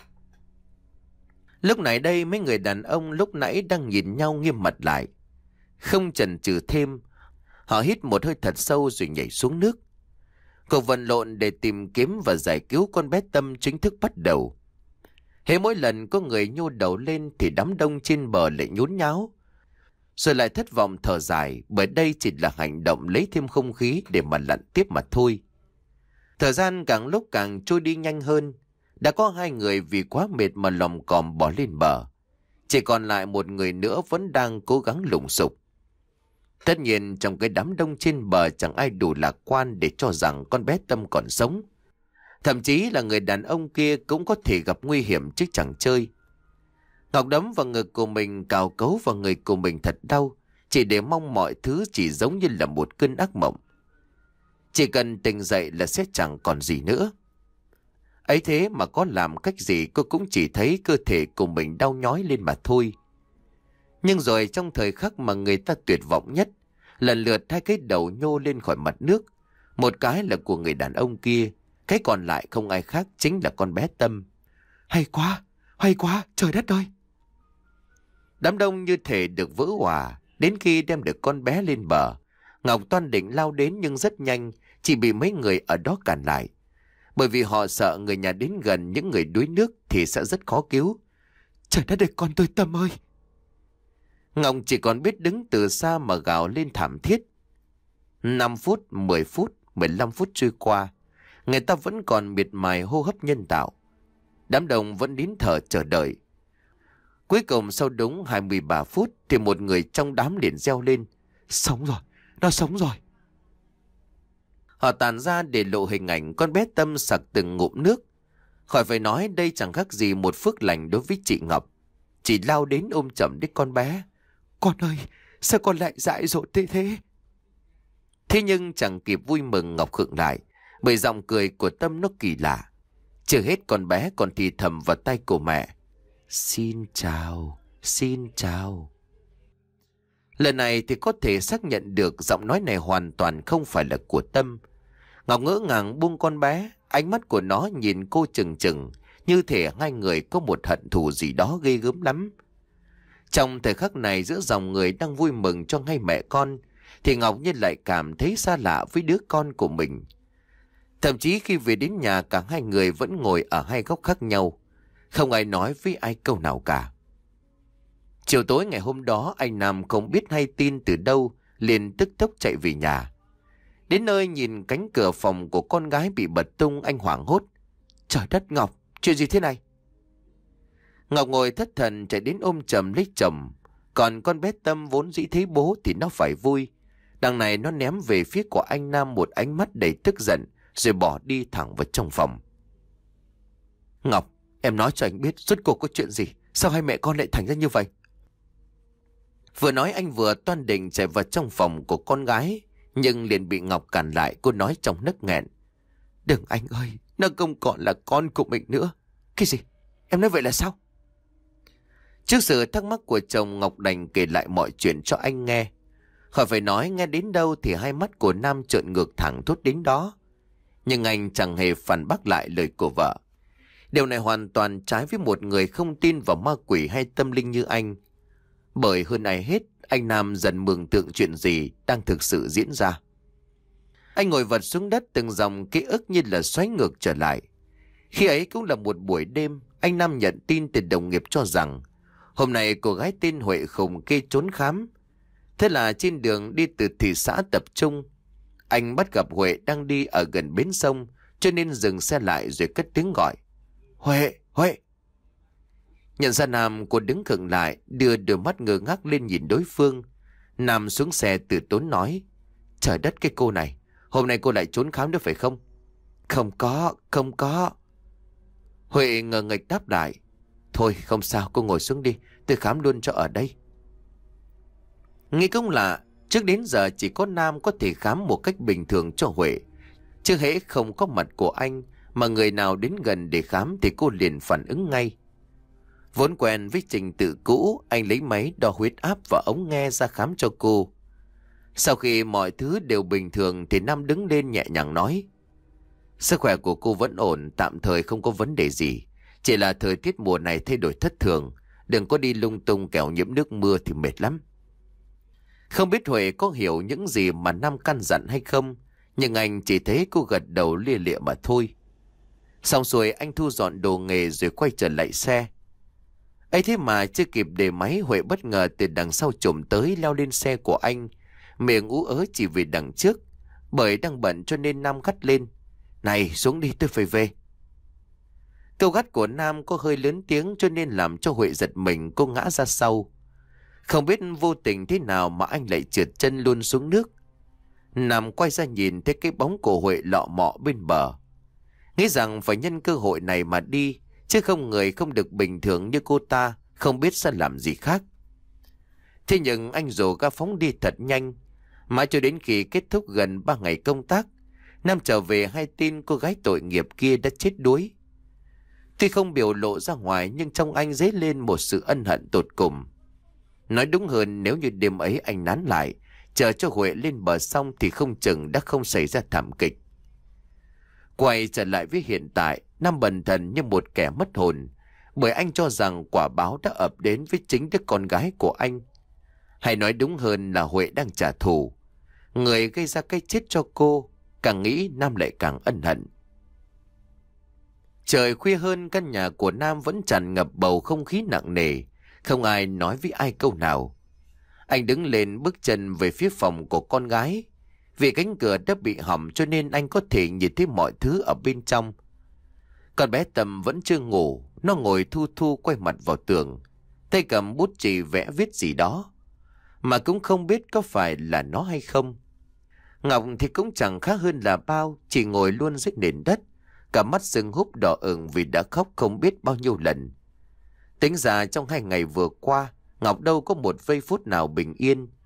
Lúc này đây mấy người đàn ông lúc nãy đang nhìn nhau nghiêm mặt lại. Không chần chừ thêm, họ hít một hơi thật sâu rồi nhảy xuống nước. Cuộc vật lộn để tìm kiếm và giải cứu con bé Tâm chính thức bắt đầu. Hễ mỗi lần có người nhô đầu lên thì đám đông trên bờ lại nhốn nháo, rồi lại thất vọng thở dài, bởi đây chỉ là hành động lấy thêm không khí để mà lặn tiếp mà thôi. Thời gian càng lúc càng trôi đi nhanh hơn. Đã có hai người vì quá mệt mà lòm còm bỏ lên bờ. Chỉ còn lại một người nữa vẫn đang cố gắng lùng sục. Tất nhiên trong cái đám đông trên bờ chẳng ai đủ lạc quan để cho rằng con bé Tâm còn sống. Thậm chí là người đàn ông kia cũng có thể gặp nguy hiểm chứ chẳng chơi. Ngọc đấm vào ngực của mình, cào cấu vào người của mình thật đau, chỉ để mong mọi thứ chỉ giống như là một cơn ác mộng. Chỉ cần tỉnh dậy là sẽ chẳng còn gì nữa. Ấy thế mà có làm cách gì cô cũng chỉ thấy cơ thể của mình đau nhói lên mà thôi. Nhưng rồi trong thời khắc mà người ta tuyệt vọng nhất, lần lượt hai cái đầu nhô lên khỏi mặt nước. Một cái là của người đàn ông kia, cái còn lại không ai khác chính là con bé Tâm. Hay quá, hay quá, trời đất ơi! Đám đông như thể được vỡ òa. Đến khi đem được con bé lên bờ, Ngọc toan định lao đến nhưng rất nhanh chỉ bị mấy người ở đó cản lại. Bởi vì họ sợ người nhà đến gần những người đuối nước thì sẽ rất khó cứu. Trời đất ơi, con tôi Tâm ơi! Ngọc chỉ còn biết đứng từ xa mà gào lên thảm thiết. năm phút, mười phút, mười lăm phút trôi qua. Người ta vẫn còn miệt mài hô hấp nhân tạo. Đám đông vẫn nín thở chờ đợi. Cuối cùng sau đúng hai mươi ba phút thì một người trong đám liền reo lên. Sống rồi, nó sống rồi. Họ tản ra để lộ hình ảnh con bé Tâm sặc từng ngụm nước. Khỏi phải nói, đây chẳng khác gì một phước lành đối với chị Ngọc. Chỉ lao đến ôm chầm đích con bé. Con ơi, sao con lại dại dột thế thế? Thế nhưng chẳng kịp vui mừng Ngọc khựng lại, bởi giọng cười của Tâm nó kỳ lạ. Chưa hết con bé còn thì thầm vào tay của mẹ. Xin chào, xin chào. Lần này thì có thể xác nhận được giọng nói này hoàn toàn không phải là của Tâm. Ngọc ngỡ ngàng buông con bé, ánh mắt của nó nhìn cô chừng chừng, như thể hai người có một hận thù gì đó ghê gớm lắm. Trong thời khắc này giữa dòng người đang vui mừng cho ngay mẹ con, thì Ngọc Nhiên lại cảm thấy xa lạ với đứa con của mình. Thậm chí khi về đến nhà, cả hai người vẫn ngồi ở hai góc khác nhau, không ai nói với ai câu nào cả. Chiều tối ngày hôm đó, anh Nam không biết hay tin từ đâu, liền tức tốc chạy về nhà. Đến nơi nhìn cánh cửa phòng của con gái bị bật tung, anh hoảng hốt. Trời đất Ngọc, chuyện gì thế này? Ngọc ngồi thất thần chạy đến ôm chầm lấy chồng. Còn con bé Tâm vốn dĩ thấy bố thì nó phải vui. Đằng này nó ném về phía của anh Nam một ánh mắt đầy tức giận, rồi bỏ đi thẳng vào trong phòng. Ngọc, em nói cho anh biết rốt cuộc có chuyện gì? Sao hai mẹ con lại thành ra như vậy? Vừa nói anh vừa toan định chạy vào trong phòng của con gái, nhưng liền bị Ngọc cản lại. Cô nói trong nấc nghẹn. Đừng anh ơi, nó không còn là con của mình nữa. Cái gì? Em nói vậy là sao? Trước sự thắc mắc của chồng, Ngọc đành kể lại mọi chuyện cho anh nghe. Khỏi phải nói, nghe đến đâu thì hai mắt của Nam trợn ngược thẳng thốt đến đó. Nhưng anh chẳng hề phản bác lại lời của vợ. Điều này hoàn toàn trái với một người không tin vào ma quỷ hay tâm linh như anh. Bởi hơn ai hết, anh Nam dần mường tượng chuyện gì đang thực sự diễn ra. Anh ngồi vật xuống đất, từng dòng ký ức như là xoáy ngược trở lại. Khi ấy cũng là một buổi đêm, anh Nam nhận tin từ đồng nghiệp cho rằng hôm nay cô gái tên Huệ khùng kia trốn khám. Thế là trên đường đi từ thị xã tập trung, anh bắt gặp Huệ đang đi ở gần bến sông, cho nên dừng xe lại rồi cất tiếng gọi. Huệ, Huệ. Nhận ra Nam, cô đứng khựng lại, đưa đôi mắt ngơ ngác lên nhìn đối phương. Nam xuống xe từ tốn nói. Trời đất, cái cô này, hôm nay cô lại trốn khám nữa phải không? Không có, không có. Huệ ngờ nghệch đáp lại. Thôi không sao, cô ngồi xuống đi, tôi khám luôn cho ở đây. Nghĩ cũng lạ, trước đến giờ chỉ có Nam có thể khám một cách bình thường cho Huệ. Chứ hễ không có mặt của anh mà người nào đến gần để khám thì cô liền phản ứng ngay. Vốn quen với trình tự cũ, anh lấy máy đo huyết áp và ống nghe ra khám cho cô. Sau khi mọi thứ đều bình thường thì Nam đứng lên nhẹ nhàng nói. Sức khỏe của cô vẫn ổn, tạm thời không có vấn đề gì. Chỉ là thời tiết mùa này thay đổi thất thường, đừng có đi lung tung kẻo nhiễm nước mưa thì mệt lắm. Không biết Huệ có hiểu những gì mà Nam căn dặn hay không, nhưng anh chỉ thấy cô gật đầu lia lịa mà thôi. Xong xuôi anh thu dọn đồ nghề rồi quay trở lại xe. Ấy thế mà chưa kịp để máy, Huệ bất ngờ từ đằng sau chồm tới, leo lên xe của anh, miệng ú ớ chỉ về đằng trước. Bởi đang bận cho nên Nam gắt lên. Này xuống đi, tôi phải về. Câu gắt của Nam có hơi lớn tiếng cho nên làm cho Huệ giật mình, cô ngã ra sau. Không biết vô tình thế nào mà anh lại trượt chân luôn xuống nước. Nam quay ra nhìn thấy cái bóng của Huệ lọ mọ bên bờ, nghĩ rằng phải nhân cơ hội này mà đi, chứ không người không được bình thường như cô ta, không biết sẽ làm gì khác. Thế nhưng anh rồ ga phóng đi thật nhanh. Mãi cho đến khi kết thúc gần ba ngày công tác, Nam trở về hay tin cô gái tội nghiệp kia đã chết đuối. Tuy không biểu lộ ra ngoài, nhưng trong anh dấy lên một sự ân hận tột cùng. Nói đúng hơn, nếu như đêm ấy anh nán lại, chờ cho Huệ lên bờ xong thì không chừng đã không xảy ra thảm kịch. Quay trở lại với hiện tại, Nam bần thần như một kẻ mất hồn, bởi anh cho rằng quả báo đã ập đến với chính đứa con gái của anh. Hay nói đúng hơn là Huệ đang trả thù. Người gây ra cái chết cho cô, càng nghĩ Nam lại càng ân hận. Trời khuya hơn, căn nhà của Nam vẫn tràn ngập bầu không khí nặng nề, không ai nói với ai câu nào. Anh đứng lên bước chân về phía phòng của con gái. Vì cánh cửa đã bị hỏng cho nên anh có thể nhìn thấy mọi thứ ở bên trong. Con bé Tâm vẫn chưa ngủ, nó ngồi thu thu quay mặt vào tường, tay cầm bút chì vẽ viết gì đó, mà cũng không biết có phải là nó hay không. Ngọc thì cũng chẳng khác hơn là bao, chỉ ngồi luôn dưới nền đất, cả mắt sưng húp đỏ ửng vì đã khóc không biết bao nhiêu lần. Tính ra trong hai ngày vừa qua, Ngọc đâu có một giây phút nào bình yên.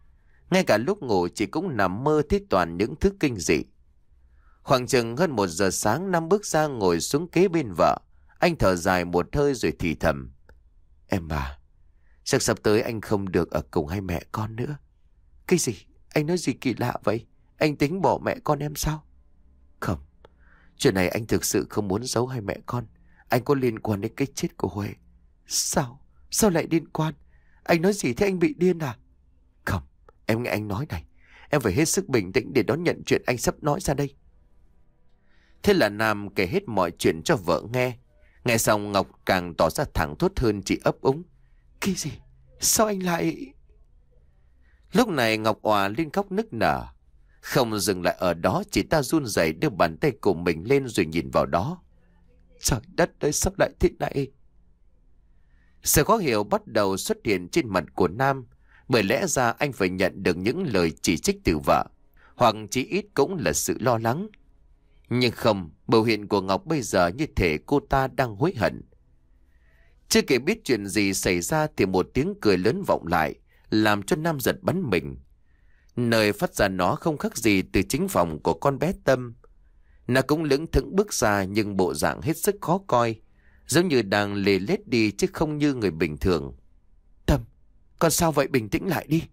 Ngay cả lúc ngủ chị cũng nằm mơ thấy toàn những thứ kinh dị. Khoảng chừng hơn một giờ sáng, Nam bước ra ngồi xuống kế bên vợ. Anh thở dài một hơi rồi thì thầm. Em à, chắc sắp tới anh không được ở cùng hai mẹ con nữa. Cái gì? Anh nói gì kỳ lạ vậy? Anh tính bỏ mẹ con em sao? Không, chuyện này anh thực sự không muốn giấu hai mẹ con. Anh có liên quan đến cái chết của Huệ. Sao? Sao lại liên quan? Anh nói gì thế, anh bị điên à? Không, em nghe anh nói này. Em phải hết sức bình tĩnh để đón nhận chuyện anh sắp nói ra đây. Thế là Nam kể hết mọi chuyện cho vợ nghe. Nghe xong Ngọc càng tỏ ra thẳng thốt hơn, chị ấp úng. Cái gì? Sao anh lại... Lúc này Ngọc òa lên khóc nức nở. Không dừng lại ở đó, chị ta run rẩy đưa bàn tay của mình lên rồi nhìn vào đó. Trời đất ơi, sao lại thế này? Sự khó hiểu bắt đầu xuất hiện trên mặt của Nam. Bởi lẽ ra anh phải nhận được những lời chỉ trích từ vợ, hoặc chỉ ít cũng là sự lo lắng. Nhưng không, biểu hiện của Ngọc bây giờ như thể cô ta đang hối hận. Chưa kể biết chuyện gì xảy ra thì một tiếng cười lớn vọng lại, làm cho Nam giật bắn mình. Nơi phát ra nó không khác gì từ chính phòng của con bé Tâm. Nó cũng lững thững bước ra nhưng bộ dạng hết sức khó coi, giống như đang lê lết đi chứ không như người bình thường. Tâm, con sao vậy, bình tĩnh lại đi.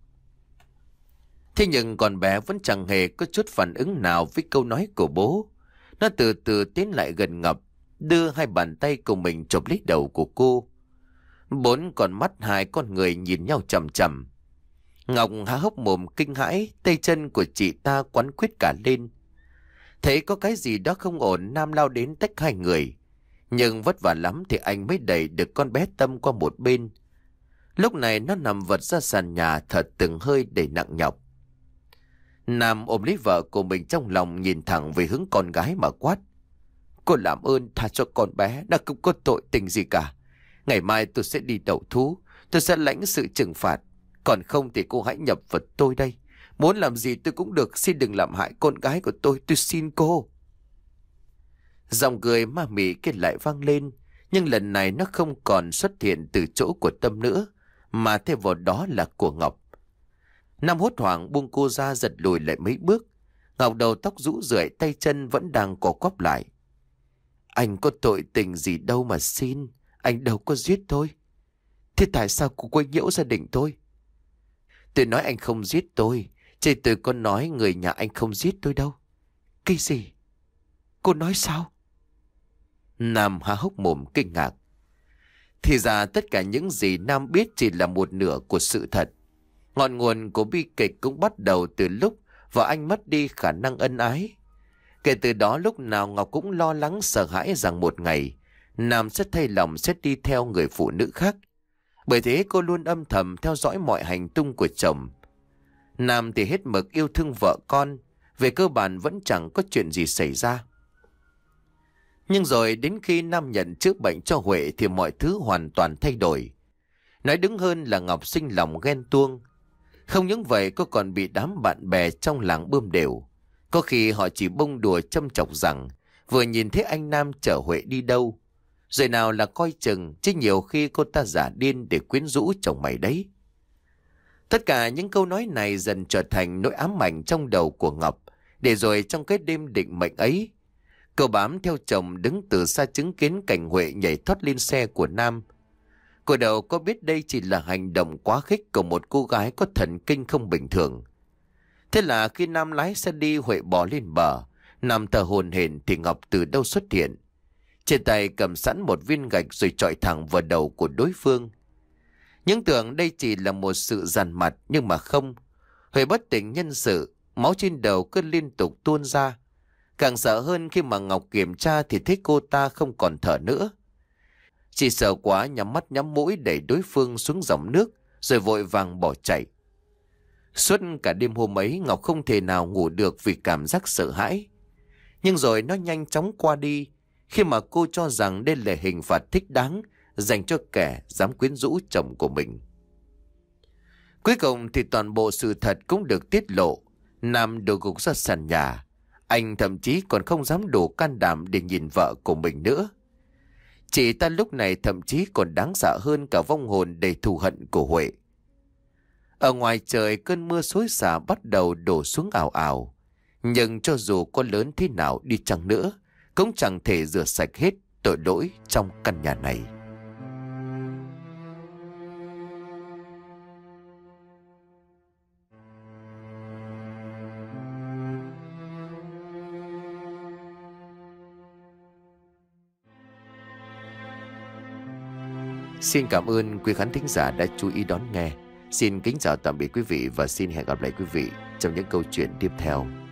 Thế nhưng con bé vẫn chẳng hề có chút phản ứng nào với câu nói của bố. Nó từ từ tiến lại gần Ngọc, đưa hai bàn tay của mình chộp lấy đầu của cô. Bốn con mắt hai con người nhìn nhau chằm chằm. Ngọc há hốc mồm kinh hãi, tay chân của chị ta quắn quýt cả lên. Thấy có cái gì đó không ổn, Nam lao đến tách hai người. Nhưng vất vả lắm thì anh mới đẩy được con bé Tâm qua một bên. Lúc này nó nằm vật ra sàn nhà, thở từng hơi đầy nặng nhọc. Nam ôm lấy vợ của mình trong lòng, nhìn thẳng về hướng con gái mà quát. Cô làm ơn tha cho con bé, nó không có tội tình gì cả. Ngày mai tôi sẽ đi đầu thú, tôi sẽ lãnh sự trừng phạt. Còn không thì cô hãy nhập vào tôi đây. Muốn làm gì tôi cũng được, xin đừng làm hại con gái của tôi, tôi xin cô. Giọng cười ma mị kết lại vang lên, nhưng lần này nó không còn xuất hiện từ chỗ của Tâm nữa, mà thay vào đó là của Ngọc. Nam hốt hoảng buông cô ra, giật lùi lại mấy bước. Ngọc đầu tóc rũ rượi, tay chân vẫn đang co quắp lại. Anh có tội tình gì đâu mà xin, anh đâu có giết tôi. Thế tại sao cô quấy nhiễu gia đình tôi? Tôi nói anh không giết tôi, chứ tôi có nói người nhà anh không giết tôi đâu. Cái gì? Cô nói sao? Nam há hốc mồm kinh ngạc. Thì ra tất cả những gì Nam biết chỉ là một nửa của sự thật. Ngọn nguồn của bi kịch cũng bắt đầu từ lúc vợ anh mất đi khả năng ân ái. Kể từ đó lúc nào Ngọc cũng lo lắng sợ hãi rằng một ngày Nam sẽ thay lòng, sẽ đi theo người phụ nữ khác. Bởi thế cô luôn âm thầm theo dõi mọi hành tung của chồng. Nam thì hết mực yêu thương vợ con, về cơ bản vẫn chẳng có chuyện gì xảy ra. Nhưng rồi đến khi Nam nhận chữa bệnh cho Huệ thì mọi thứ hoàn toàn thay đổi. Nói đúng hơn là Ngọc sinh lòng ghen tuông. Không những vậy, cô còn bị đám bạn bè trong làng bươm đều. Có khi họ chỉ bông đùa châm chọc rằng vừa nhìn thấy anh Nam chở Huệ đi đâu, rồi nào là coi chừng, chứ nhiều khi cô ta giả điên để quyến rũ chồng mày đấy. Tất cả những câu nói này dần trở thành nỗi ám ảnh trong đầu của Ngọc. Để rồi trong cái đêm định mệnh ấy, cô bám theo chồng đứng từ xa chứng kiến cảnh Huệ nhảy thoát lên xe của Nam. Cô đầu có biết đây chỉ là hành động quá khích của một cô gái có thần kinh không bình thường. Thế là khi Nam lái xe đi, Huệ bò lên bờ, nằm thở hổn hển thì Ngọc từ đâu xuất hiện. Trên tay cầm sẵn một viên gạch rồi chọi thẳng vào đầu của đối phương. Những tưởng đây chỉ là một sự dằn mặt, nhưng mà không. Huệ bất tỉnh nhân sự, máu trên đầu cứ liên tục tuôn ra. Càng sợ hơn khi mà Ngọc kiểm tra thì thấy cô ta không còn thở nữa. Chị sợ quá nhắm mắt nhắm mũi đẩy đối phương xuống dòng nước rồi vội vàng bỏ chạy. Suốt cả đêm hôm ấy Ngọc không thể nào ngủ được vì cảm giác sợ hãi. Nhưng rồi nó nhanh chóng qua đi khi mà cô cho rằng đây là hình phạt thích đáng dành cho kẻ dám quyến rũ chồng của mình. Cuối cùng thì toàn bộ sự thật cũng được tiết lộ. Nam đổ gục ra sàn nhà. Anh thậm chí còn không dám đủ can đảm để nhìn vợ của mình nữa. Chị ta lúc này thậm chí còn đáng sợ hơn cả vong hồn đầy thù hận của Huệ. Ở ngoài trời cơn mưa xối xả bắt đầu đổ xuống ào ào. Nhưng cho dù có lớn thế nào đi chăng nữa, cũng chẳng thể rửa sạch hết tội lỗi trong căn nhà này. Xin cảm ơn quý khán thính giả đã chú ý đón nghe. Xin kính chào tạm biệt quý vị và xin hẹn gặp lại quý vị trong những câu chuyện tiếp theo.